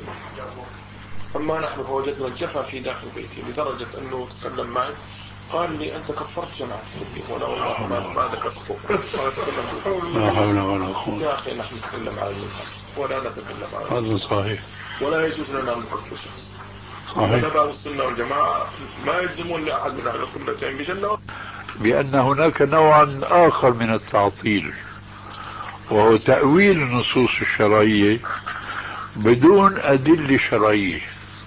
أما نحن فوجدنا الجفا في داخل بيتي لدرجة أنه تكلم معي قال لي أنت كفرت جماعة التبليغ. ولا والله ما ما ذكرت كفر. لا حول ولا قوة. يا أخي نحن نتكلم على المنهج ولا نتكلم على هذا صحيح. ولا يجوز لنا أن نكفر شخص. صحيح. تبع السنة والجماعة ما يلزمون لأحد من أهل القبلتين بجنة. بأن هناك نوعا آخر من التعطيل وهو تأويل النصوص الشرعية بدون أدلة شرعية.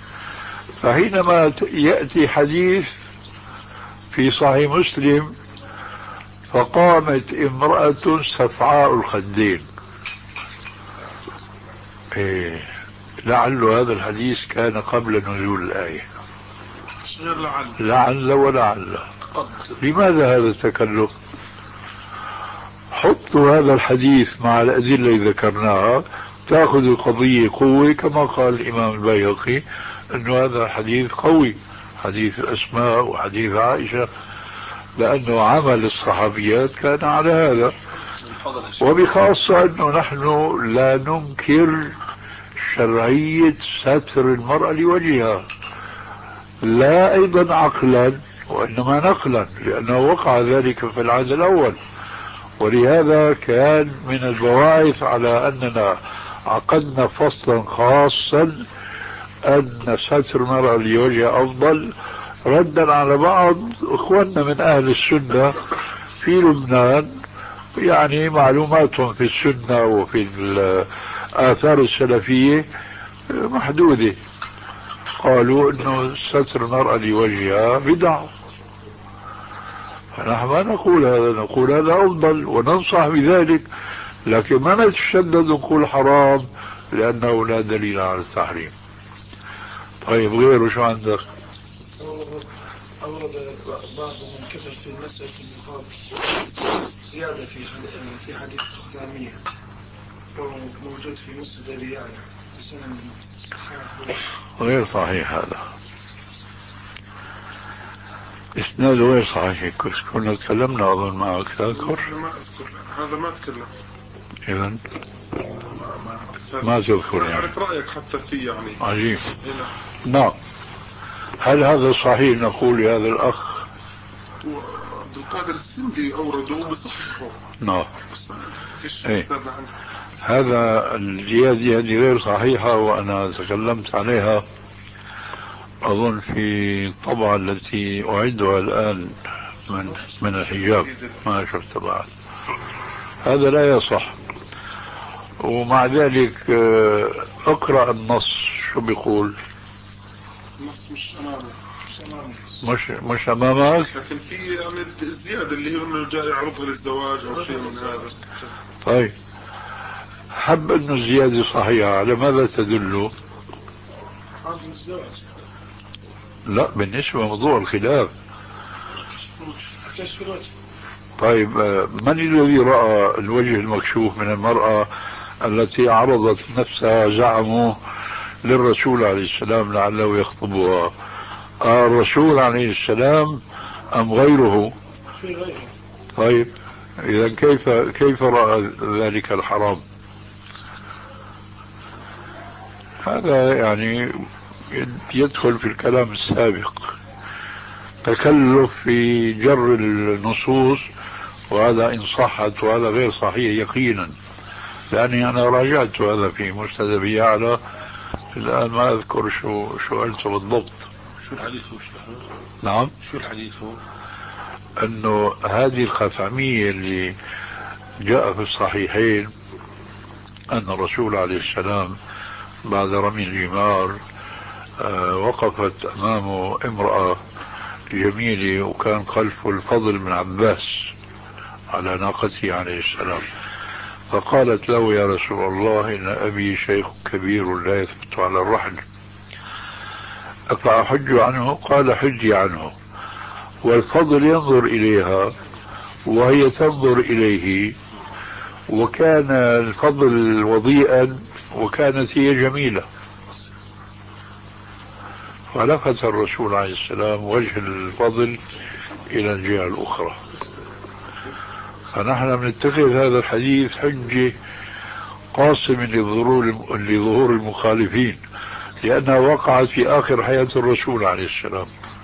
فحينما يأتي حديث في صحيح مسلم فقامت امرأة سفعاء الخدين، إيه لعل هذا الحديث كان قبل نزول الآية، لعل ولعل. لماذا هذا التكلف؟ حطوا هذا الحديث مع الأدلة اللي ذكرناها تأخذ القضية قوة، كما قال الإمام البيهقي أنه هذا الحديث قوي، حديث الأسماء وحديث عائشة، لأنه عمل الصحابيات كان على هذا. وبخاصة أنه نحن لا ننكر شرعية ستر المرأة لوجهها، لا أيضا عقلا وإنما نقلا، لأنه وقع ذلك في العهد الأول. ولهذا كان من البواعث على أننا عقدنا فصلا خاصا أن ستر المرأة لوجه أفضل، ردا على بعض إخواننا من أهل السنة في لبنان، يعني معلوماتهم في السنة وفي الآثار السلفية محدودة. قالوا أنه ستر المرأة لوجهها بدعة، فنحن ما نقول هذا، نقول هذا أفضل وننصح بذلك، لكن ما نتشدد نقول حرام لأنه لا دليل على التحريم. طيب غيره شو عندك؟ أورد بعض من كتب في مسألة النقاب زيادة في في حديث الخثامية موجود في مسند أبي يعلى بسند غير صحيح، هذا إسناده غير صحيح. كنا تكلمنا أظن معك، تذكر؟ ما أذكر، هذا ما تكلم. إذن ما تذكر يعني. أعرف رأيك حتى فيه يعني. عجيب. نعم. هل هذا صحيح نقول لهذا الأخ؟ عبد القادر السندي أورده وبصححه. نعم. ايه. هذا الزيادة هذه غير صحيحة، وأنا تكلمت عليها أظن في الطبعة التي أعدها الآن من من الحجاب، ما شفت بعد. هذا لا يصح. ومع ذلك اقرأ النص شو بيقول. النص مش أمامي. مش مش أمامك. لكن في يعني الزيادة اللي هي إنه جاي يعرضها للزواج أو شيء من هذا. طيب حب إنه الزيادة صحيحة، على ماذا تدل؟ عرض الزواج. لا، بالنسبة لموضوع الخلاف. طيب من الذي رأى الوجه المكشوف من المرأة التي عرضت نفسها زعموا للرسول عليه السلام لعله يخطبها؟ آه الرسول عليه السلام أم غيره؟ في غيره. طيب إذا كيف كيف رأى ذلك الحرام؟ هذا يعني يدخل في الكلام السابق، تكلف في جر النصوص، وهذا إن صحت، وهذا غير صحيح يقينا، لأني أنا راجعت هذا في مسند أبي يعلى، الآن ما أذكر شو شو قلته بالضبط. شو الحديث هو؟ نعم. شو الحديث هو؟ أنه هذه الخثعمية اللي جاء في الصحيحين أن الرسول عليه السلام بعد رمي الجمار آه وقفت أمامه امرأة جميلة، وكان خلفه الفضل بن عباس على ناقته عليه السلام، فقالت له يا رسول الله إن أبي شيخ كبير لا يثبت على الرحل، أفأحج عنه؟ قال حجي عنه. والفضل ينظر إليها وهي تنظر إليه، وكان الفضل وضيئا وكانت هي جميلة، فلفت الرسول عليه السلام وجه الفضل إلى الجهة الأخرى. فنحن بنتخذ هذا الحديث حجة قاصمة لظهور المخالفين، لأنها وقعت في آخر حياة الرسول عليه السلام.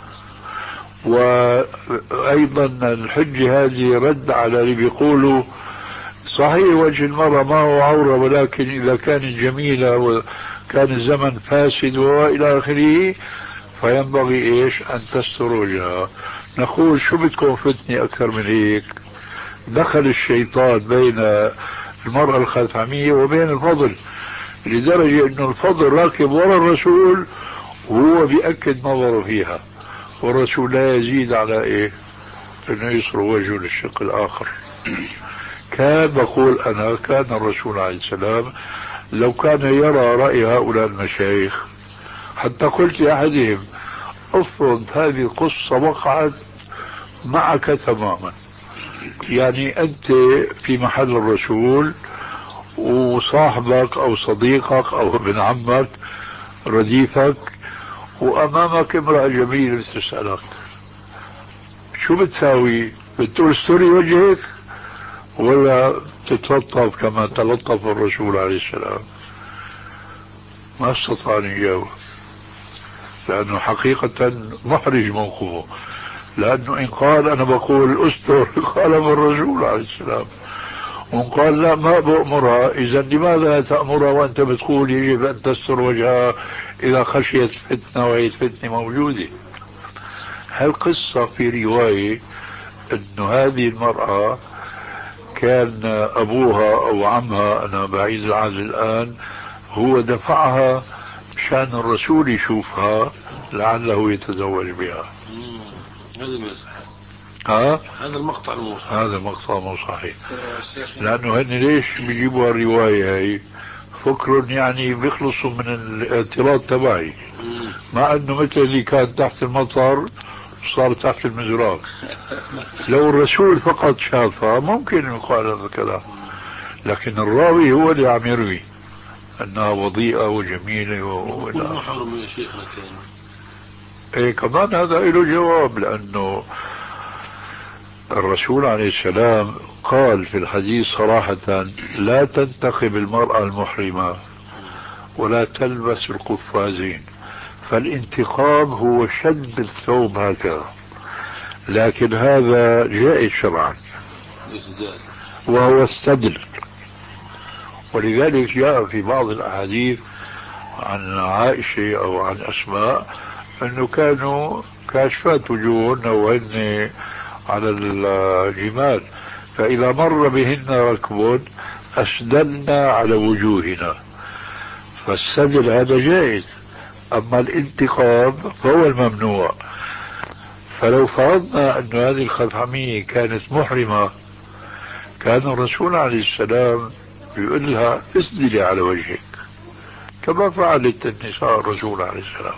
وأيضا الحجة هذه رد على اللي بيقولوا صحيح وجه المرأة ما هو عورة، ولكن إذا كانت جميلة وكان الزمن فاسد وإلى آخره فينبغي إيش أن تستر وجهها. نقول شو بدكم فتنة أكثر من هيك؟ دخل الشيطان بين المرأة الخثعمية وبين الفضل، لدرجة أنه الفضل راكب وراء الرسول وهو بيأكد نظره فيها، والرسول لا يزيد على إيه أنه يصر وجهه للشق الآخر. كان بقول أنا كان الرسول عليه السلام لو كان يرى رأي هؤلاء المشايخ، حتى قلت لأحدهم افرض هذه القصة وقعت معك تماما، يعني أنت في محل الرسول وصاحبك أو صديقك أو ابن عمك رديفك وأمامك امرأة جميلة تسألك، شو بتساوي؟ بتقول استري وجهك ولا تتلطف كما تلطف الرسول عليه السلام؟ ما استطاع أن يجاوب، لأنه حقيقة محرج موقفه، لأنه إن قال أنا بقول أستر خالف الرسول عليه السلام، وإن قال لا ما بأمرها، إذا لماذا تأمرها وأنت بتقول يجب أن تستر وجهها إذا خشيت فتنة وهي الفتنة موجودة؟ هالقصة في رواية أنه هذه المرأة كان أبوها أو عمها، أنا بعيد العهد الآن، هو دفعها مشان الرسول يشوفها لعله يتزوج بها. هذا ما يصح. ها؟ هذا المقطع مو صحيح. هذا مقطع مو صحيح، لأنه هن ليش بيجيبوا الرواية هي؟ فكرهم يعني بيخلصوا من الاعتراض تبعي، مع انه مثل اللي كان تحت المطر صار تحت المزراب. لو الرسول فقط شافها ممكن يقال هذا الكلام، لكن الراوي هو اللي عم يروي انها وضيئة وجميلة و... ما حرم يا شيخنا كان. ايه كمان هذا له جواب، لانه الرسول عليه السلام قال في الحديث صراحة: لا تنتقب المرأة المحرمة ولا تلبس القفازين. فالانتقاب هو شد الثوب هكذا، لكن هذا جائز شرعا وهو السدل. ولذلك جاء في بعض الأحاديث عن عائشة أو عن أسماء أنه كانوا كاشفات وجوههن وهن على الجمال، فإذا مر بهن ركب أسدلنا على وجوهنا. فالسدل هذا جائز، أما الانتقاب فهو الممنوع. فلو فرضنا أن هذه الخثعمية كانت محرمة كان الرسول عليه السلام يقول لها: اسدلي على وجهك، كما فعلت النساء الرسول عليه السلام.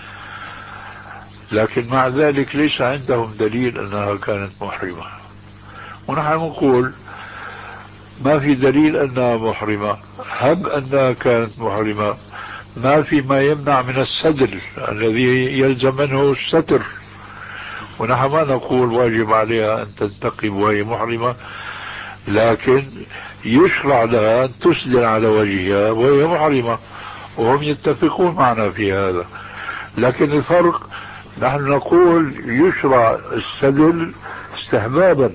لكن مع ذلك ليس عندهم دليل أنها كانت محرمة، ونحن نقول ما في دليل أنها محرمة. هب أنها كانت محرمة، ما في ما يمنع من السدل الذي يلزم منه الستر، ونحن ما نقول واجب عليها أن تنتقب وهي محرمة، لكن يشرع لها أن تسدل على وجهها وهي محرمة، وهم يتفقون معنا في هذا. لكن الفرق، نحن نقول يشرع السدل استحبابا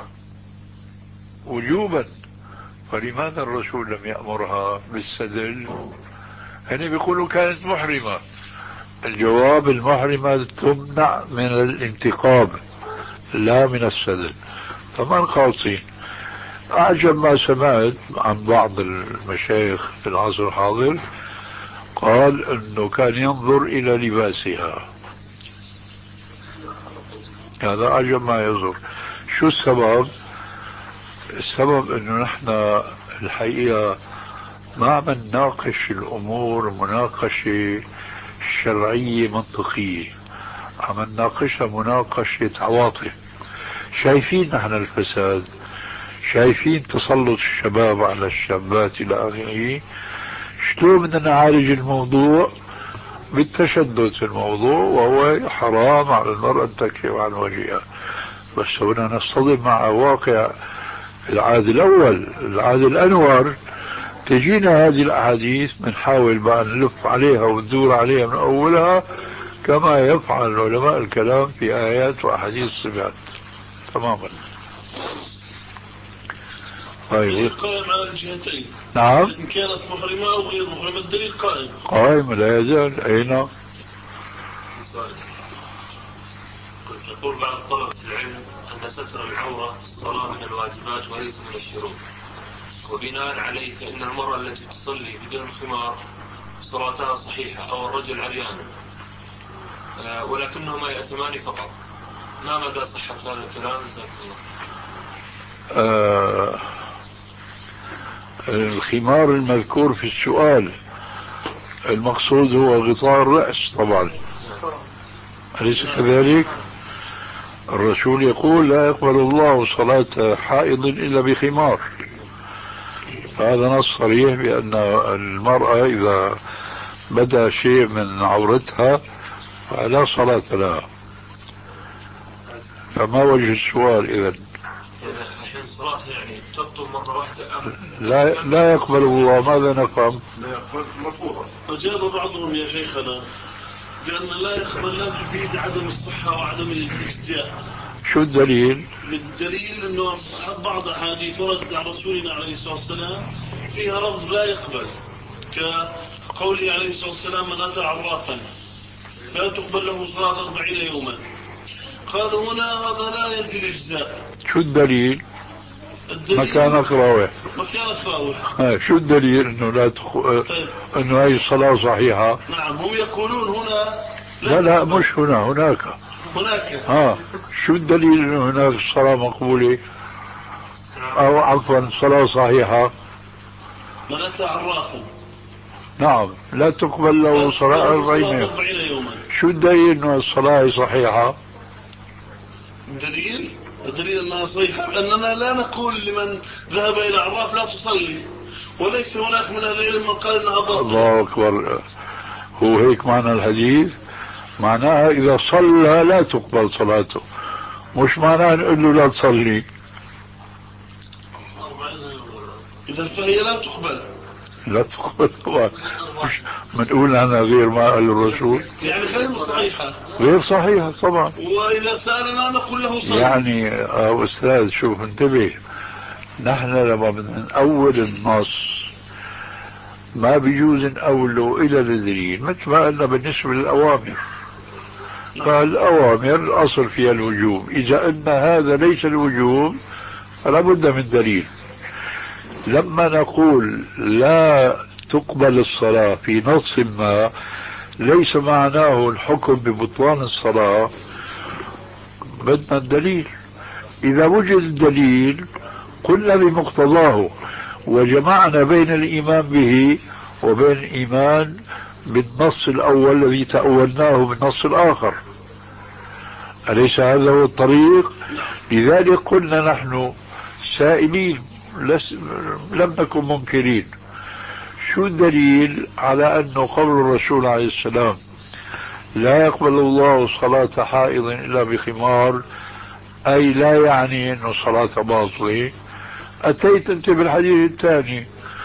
وجوبا، فلماذا الرسول لم يأمرها بالسدل؟ هني بيقولوا كانت محرمة. الجواب: المحرمة تمنع من الانتقاب لا من السدل. فما قاصين. أعجب ما سمعت عن بعض المشايخ في العصر الحاضر، قال أنه كان ينظر إلى لباسها. هذا أعجب ما يظهر. شو السبب؟ السبب أنه نحن الحقيقة ما عم نناقش الأمور مناقشة شرعية منطقية، عم نناقشها مناقشة عواطف. شايفين نحن الفساد، شايفين تسلط الشباب على الشابات إلى آخره. شلون بدنا نعالج الموضوع؟ بالتشدد في الموضوع، وهو حرام على المرأة أن تكشف عن وجهها. بس بدنا نصطدم مع واقع العهد الأول، العهد الأنور. تجينا هذه الأحاديث بنحاول بقى نلف عليها وندور عليها من أولها، كما يفعل علماء الكلام في آيات وأحاديث الصفات تماما. طيب قائم على الجهتين. نعم. إن كانت محرمة أو غير محرمة الدليل قائم. قائم لا يزال. أين؟ يقول بعض طلبة العلم أن ستر العورة في الصلاة من الواجبات وليس من الشروط، وبناء عليه فإن المرأة التي تصلي بدون خمار صلاتها صحيحة، أو الرجل عريان ولكنهما يأثمان فقط. ما مدى صحة هذا الكلام؟ جزاكم الله. آه الخمار المذكور في السؤال المقصود هو غطاء الرأس طبعا، أليس كذلك؟ الرسول يقول: لا يقبل الله صلاة حائض إلا بخمار. هذا نص صريح بأن المرأة إذا بدأ شيء من عورتها فلا صلاة لها. فما وجه السؤال إذن؟ الحين صلاتها يعني تبطل مرة واحدة؟ لا لا يقبل الله. ماذا نفهم؟ لا يقبل مفروضة. فجاب بعضهم يا شيخنا بأن لا يقبل لا تفيد عدم الصحة وعدم الاجزاء. شو الدليل؟ الدليل أنه بعض أحاديث ورد عن رسولنا عليه الصلاة والسلام فيها لفظ لا يقبل، كقوله عليه الصلاة والسلام: من أتى عرافا لا تقبل له صلاة أربعين يوما. قالوا هنا هذا لا ينفي الإجزاء. شو الدليل؟ مكانك راوح. مكانك راوح. شو الدليل انه لا تخ... طيب. انه هاي الصلاة صحيحة؟ نعم، هم يقولون هنا لا لا, لا مش هنا، هناك هناك ها شو الدليل انه هناك الصلاة مقبولة او عفوا صلاة صحيحة؟ من أتى عرافا نعم لا تقبل له صلاة أربعين يوم. شو الدليل انه الصلاة صحيحة؟ دليل الدليل انها صحيحة اننا لا نقول لمن ذهب الى عراف لا تصلي، وليس هناك من اهل العلم من قال انها باطلة. الله اكبر. هو هيك معنى الحديث؟ معناها اذا صلى لا تقبل صلاته، مش معناها نقول له لا تصلي. اذا فهي لا تقبل لا تقبل طبعا، مش منقول عنها غير ما قال الرسول، يعني غير صحيحة غير صحيحة طبعا. واذا سألنا نقول له صلي. يعني آه استاذ شوف انتبه، نحن لما بدنا نأول النص ما بيجوز نأوله إلى الدليل، مثل ما قلنا بالنسبة للأوامر. فالأوامر الأصل فيها الوجوب، إذا أن هذا ليس الوجوب فلا بد من دليل. لما نقول لا تقبل الصلاة في نص ما ليس معناه الحكم ببطلان الصلاة، بدنا الدليل. إذا وجد الدليل قلنا بمقتضاه وجمعنا بين الإيمان به وبين الإيمان بالنص الأول الذي تأولناه بالنص الآخر. أليس هذا هو الطريق؟ لذلك قلنا نحن سائلين لم نكن منكرين. شو الدليل على أنه قول الرسول عليه السلام لا يقبل الله صلاة حائض إلا بخمار، أي لا يعني أنه صلاة باطلة؟ أتيت أنت بالحديث الثاني،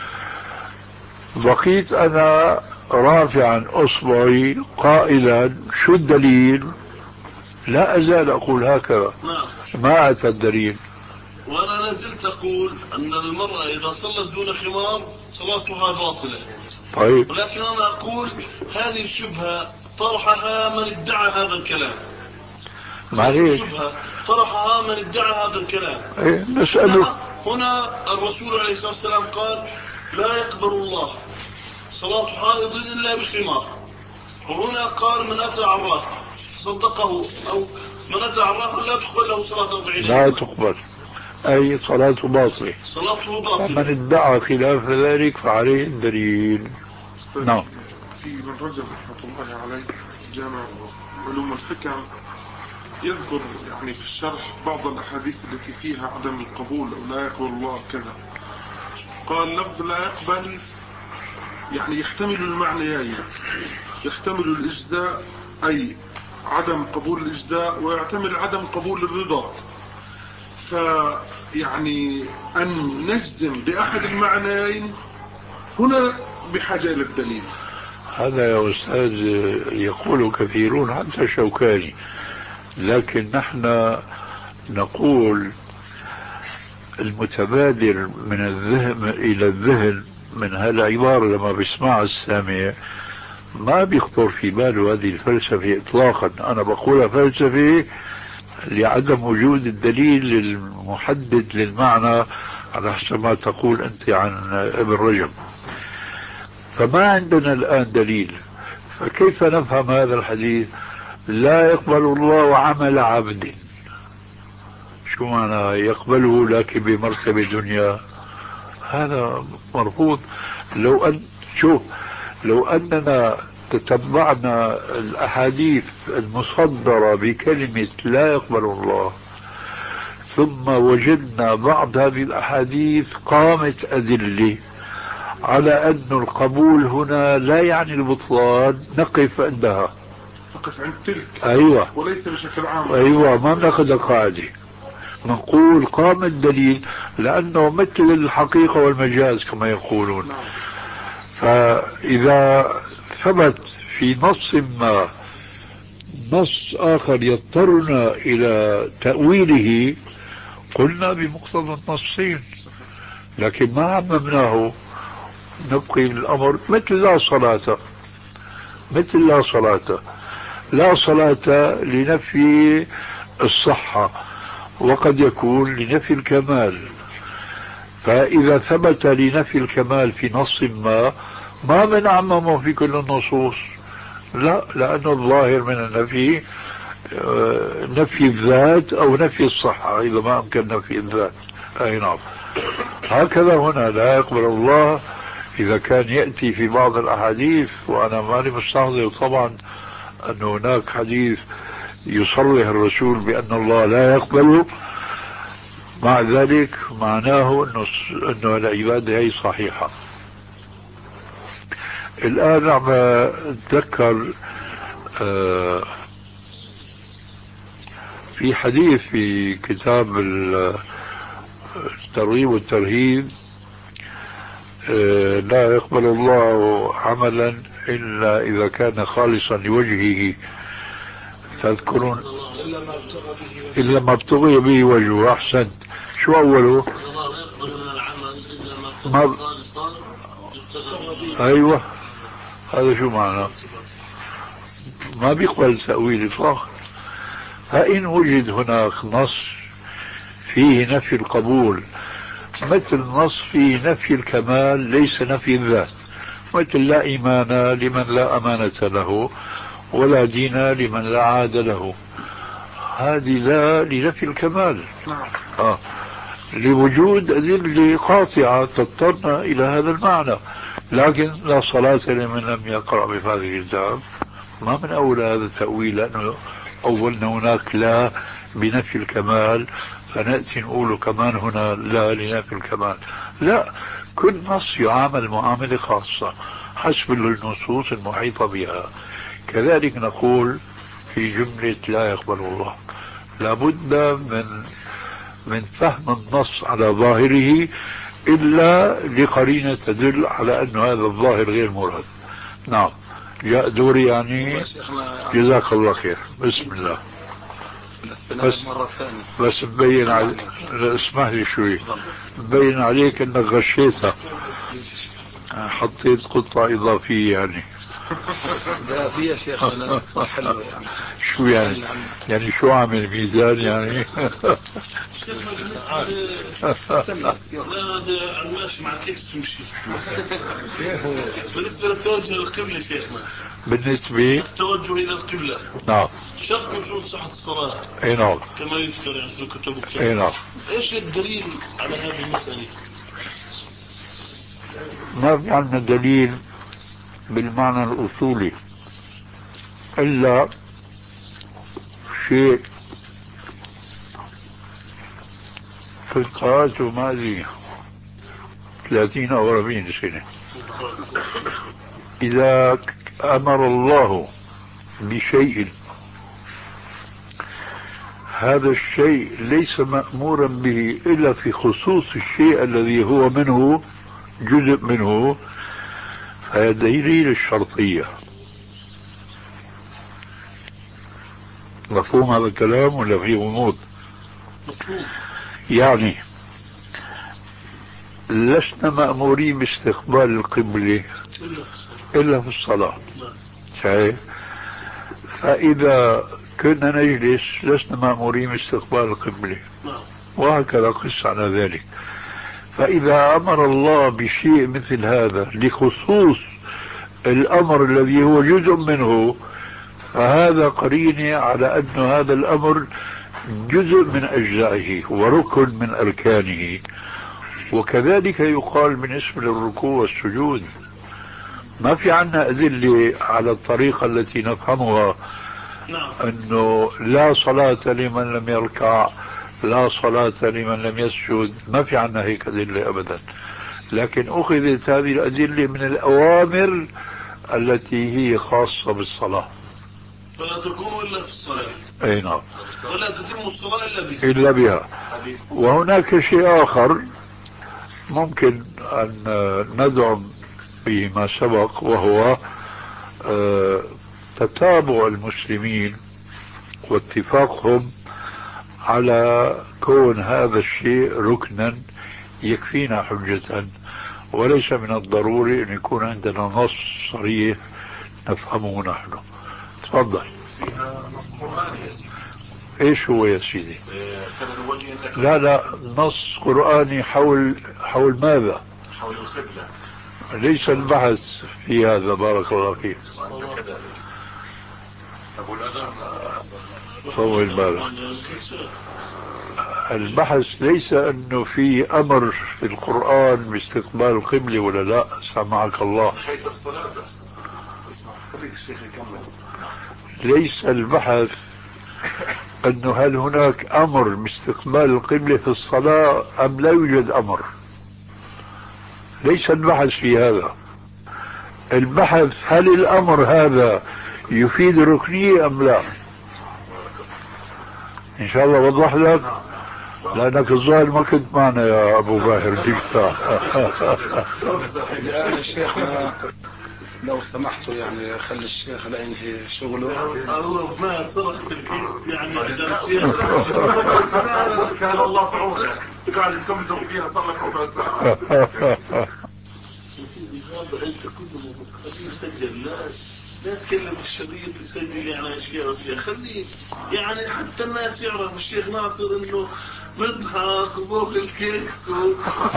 بقيت أنا رافعا أصبعي قائلا شو الدليل؟ لا أزال أقول هكذا، ما أتى الدليل. وأنا لازلت أقول أن المرأة إذا صلت دون خمار صلاتها باطلة. طيب، ولكن أنا أقول هذه الشبهة طرحها من ادعى هذا الكلام. معليش شبهة طرحها من ادعى هذا الكلام. ايه نسأله. هنا الرسول عليه الصلاة والسلام قال لا يقبل الله صلاة حائض إلا بخمار، وهنا قال من أتى عراف صدقه، أو من أتى عراف لا تقبل له صلاة أربعين لا تقبل، أي صلاته باطلة. صلاته باطلة. من ادعى خلاف ذلك فعليه الدليل. نعم. في من رجب رحمة الله عليه جامع علوم الحكم يذكر يعني في الشرح بعض الأحاديث التي فيها عدم القبول أو لا يقبل الله كذا. قال لفظ لا يقبل يعني يحتمل المعنيين، يحتمل الإجزاء أي عدم قبول الإجزاء، ويحتمل عدم قبول الرضا. فيعني أن نجزم بأحد المعنيين هنا بحاجة إلى الدليل. هذا يا أستاذ يقول كثيرون حتى شوكاني، لكن نحن نقول المتبادر من الذهن إلى الذهن من هالعبارة لما بيسمع السامع ما بيخطر في باله هذه الفلسفة إطلاقا. أنا بقولها فلسفة لعدم وجود الدليل المحدد للمعنى على حسب ما تقول أنت عن ابن رجب. فما عندنا الآن دليل، فكيف نفهم هذا الحديث لا يقبل الله عمل عبد؟ شو معنى يقبله لكن بمرتبة دنيا؟ هذا مرفوض. لو أن شوف لو أننا تتبعنا الأحاديث المصدرة بكلمة لا يقبل الله ثم وجدنا بعض هذه الأحاديث قامت أدلة على أن القبول هنا لا يعني البطلان، نقف عندها، نقف عند تلك. أيوة، وليس بشكل عام. أيوة، ما بناخذ القاعدة، نقول قام الدليل لأنه مثل الحقيقة والمجاز كما يقولون. فإذا ثبت في نص ما نص آخر يضطرنا إلى تأويله قلنا بمقتضى النصين، لكن ما عممناه، نبقي الأمر مثل لا صلاة، مثل لا صلاة لا صلاة لنفي الصحة وقد يكون لنفي الكمال. فإذا ثبت لنفي الكمال في نص ما ما بنعممه في كل النصوص، لا، لأن الظاهر من النفي نفي الذات أو نفي الصحة إذا ما أمكن نفي الذات. أي نعم. هكذا هنا لا يقبل الله إذا كان يأتي في بعض الأحاديث، وأنا ماني مستحضر طبعا أن هناك حديث يصرح الرسول بأن الله لا يقبل، مع ذلك معناه أنه, أنه العبادة هي صحيحة. الآن عم أتذكر آه في حديث في كتاب الترغيب والترهيب، آه لا يقبل الله عملا إلا إذا كان خالصا لوجهه. تذكرون؟ إلا ما ابتغي به وجهه. أحسنت. شو أوله؟ ما... أيوة، هذا شو معناه؟ ما بيقبل تأويل إطلاقا. فإن وجد هناك نص فيه نفي القبول، مثل نص فيه نفي الكمال ليس نفي الذات، مثل لا إيمان لمن لا أمانة له ولا دين لمن لا عاد له، هذه لا لنفي الكمال. آه. لوجود أدلة قاطعة تضطرنا إلى هذا المعنى. لكن لا صلاة لمن لم يقرأ بهذه الكتاب، ما من أول هذا التأويل، لأنه أولنا هناك لا بنفي الكمال، فنأتي نقول كمان هنا لا لنفي الكمال. لا، كل نص يعامل معاملة خاصة حسب النصوص المحيطة بها. كذلك نقول في جملة لا يقبل الله، لابد من من فهم النص على ظاهره إلا لقرينة تدل على أن هذا الظاهر غير مراد. نعم، جاء دوري يعني. جزاك الله خير. بسم الله. بس بس مبين عليك، اسمح لي شوي، مبين عليك انك غشيتها، حطيت قطعة اضافية يعني. لا في يا شيخ، انا صح حلوة يعني. شو يعني؟ يعني شو عامل ميزان يعني؟ لا هذا الماشي مع التكست تمشي. بالنسبة للتوجه إلى القبلة شيخنا، بالنسبة التوجه إلى القبلة نعم شرط من شروط صحة الصلاة. اي نعم، كما يذكر يعني في الكتب. اي نعم. ايش الدليل على هذه المسألة؟ ما في عندنا دليل بالمعنى الأصولي إلا شيء في القراءات الماضية ثلاثين أو أربعين سنة. إذا أمر الله بشيء هذا الشيء ليس مأمورا به إلا في خصوص الشيء الذي هو منه جزء منه، فهذا دليل الشرطية. مفهوم هذا الكلام ولا فيه غموض؟ يعني لسنا مأمورين باستقبال القبلة إلا في الصلاة، صحيح؟ فإذا كنا نجلس لسنا مأمورين باستقبال القبلة، وهكذا قس على ذلك. فإذا أمر الله بشيء مثل هذا لخصوص الأمر الذي هو جزء منه، فهذا قرينة على أن هذا الأمر جزء من أجزائه وركن من أركانه. وكذلك يقال بالنسبة للركوع والسجود. ما في عنا أدلة على الطريقة التي نفهمها أنه لا صلاة لمن لم يركع، لا صلاة لمن لم يسجد، ما في عنا هيك أدلة أبدا. لكن أخذت هذه الأدلة من الأوامر التي هي خاصة بالصلاة. فلا تكون إلا في الصلاة. أي نعم. ولا تتم الصلاة إلا بها. إلا بها. وهناك شيء آخر ممكن أن ندعم به ما سبق، وهو تتابع المسلمين واتفاقهم على كون هذا الشيء ركنا يكفينا حجة، وليس من الضروري أن يكون عندنا نص صريح نفهمه نحن. تفضل. ايش هو يا سيدي؟ لا لا، نص قرآني حول حول ماذا؟ حول القبلة. ليس البحث في هذا. بارك الله فيك. طول بالك. البحث ليس انه في امر في القرآن باستقبال القبلة ولا لا، سمعك الله. ليس البحث انه هل هناك امر باستقبال القبلة في الصلاة ام لا يوجد امر. ليس البحث في هذا. البحث هل الامر هذا يفيد الركنية ام لا. ان شاء الله وضح لك، لانك الظاهر ما كنت معنا يا ابو باهر ديكتا. الان الشيخ لو سمحتوا يعني خلي الشيخ لا ينهي شغله. هو ما صرخ في الكيس يعني عشان الشيخ كان الله في عونك، قاعد تمدح فيها صار لك ربع ساعة. انت كنت خليه يسجل، لا لا تكلم الشريط يسجل يعني اشياء واشياء، خليه يعني حتى الناس يعرف الشيخ ناصر انه بيضحك وفوق الكيكس و...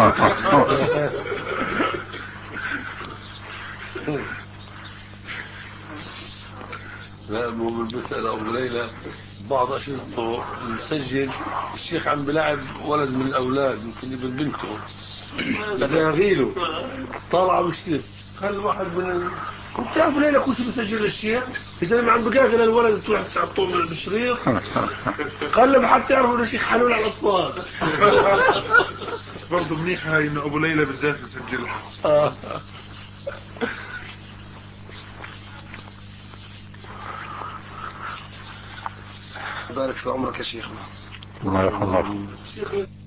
لا مو بالمسألة أبو ليلى بعض أشرطه مسجل الشيخ عم بلعب ولد من الأولاد يمكن ابن بنته بداغيله طالع بشتت قال واحد من ال... كنت تعرف ليلى كنت بسجل الشيخ إذا ما عم بقاغل الولد تروح تعطوه من الشريط قال له حتى يعرفوا إنه الشيخ حلول على الأطفال. برضه منيح هاي إنه أبو ليلى بالذات يسجلها. بارك في عمرك يا شيخنا. الله يرحمك.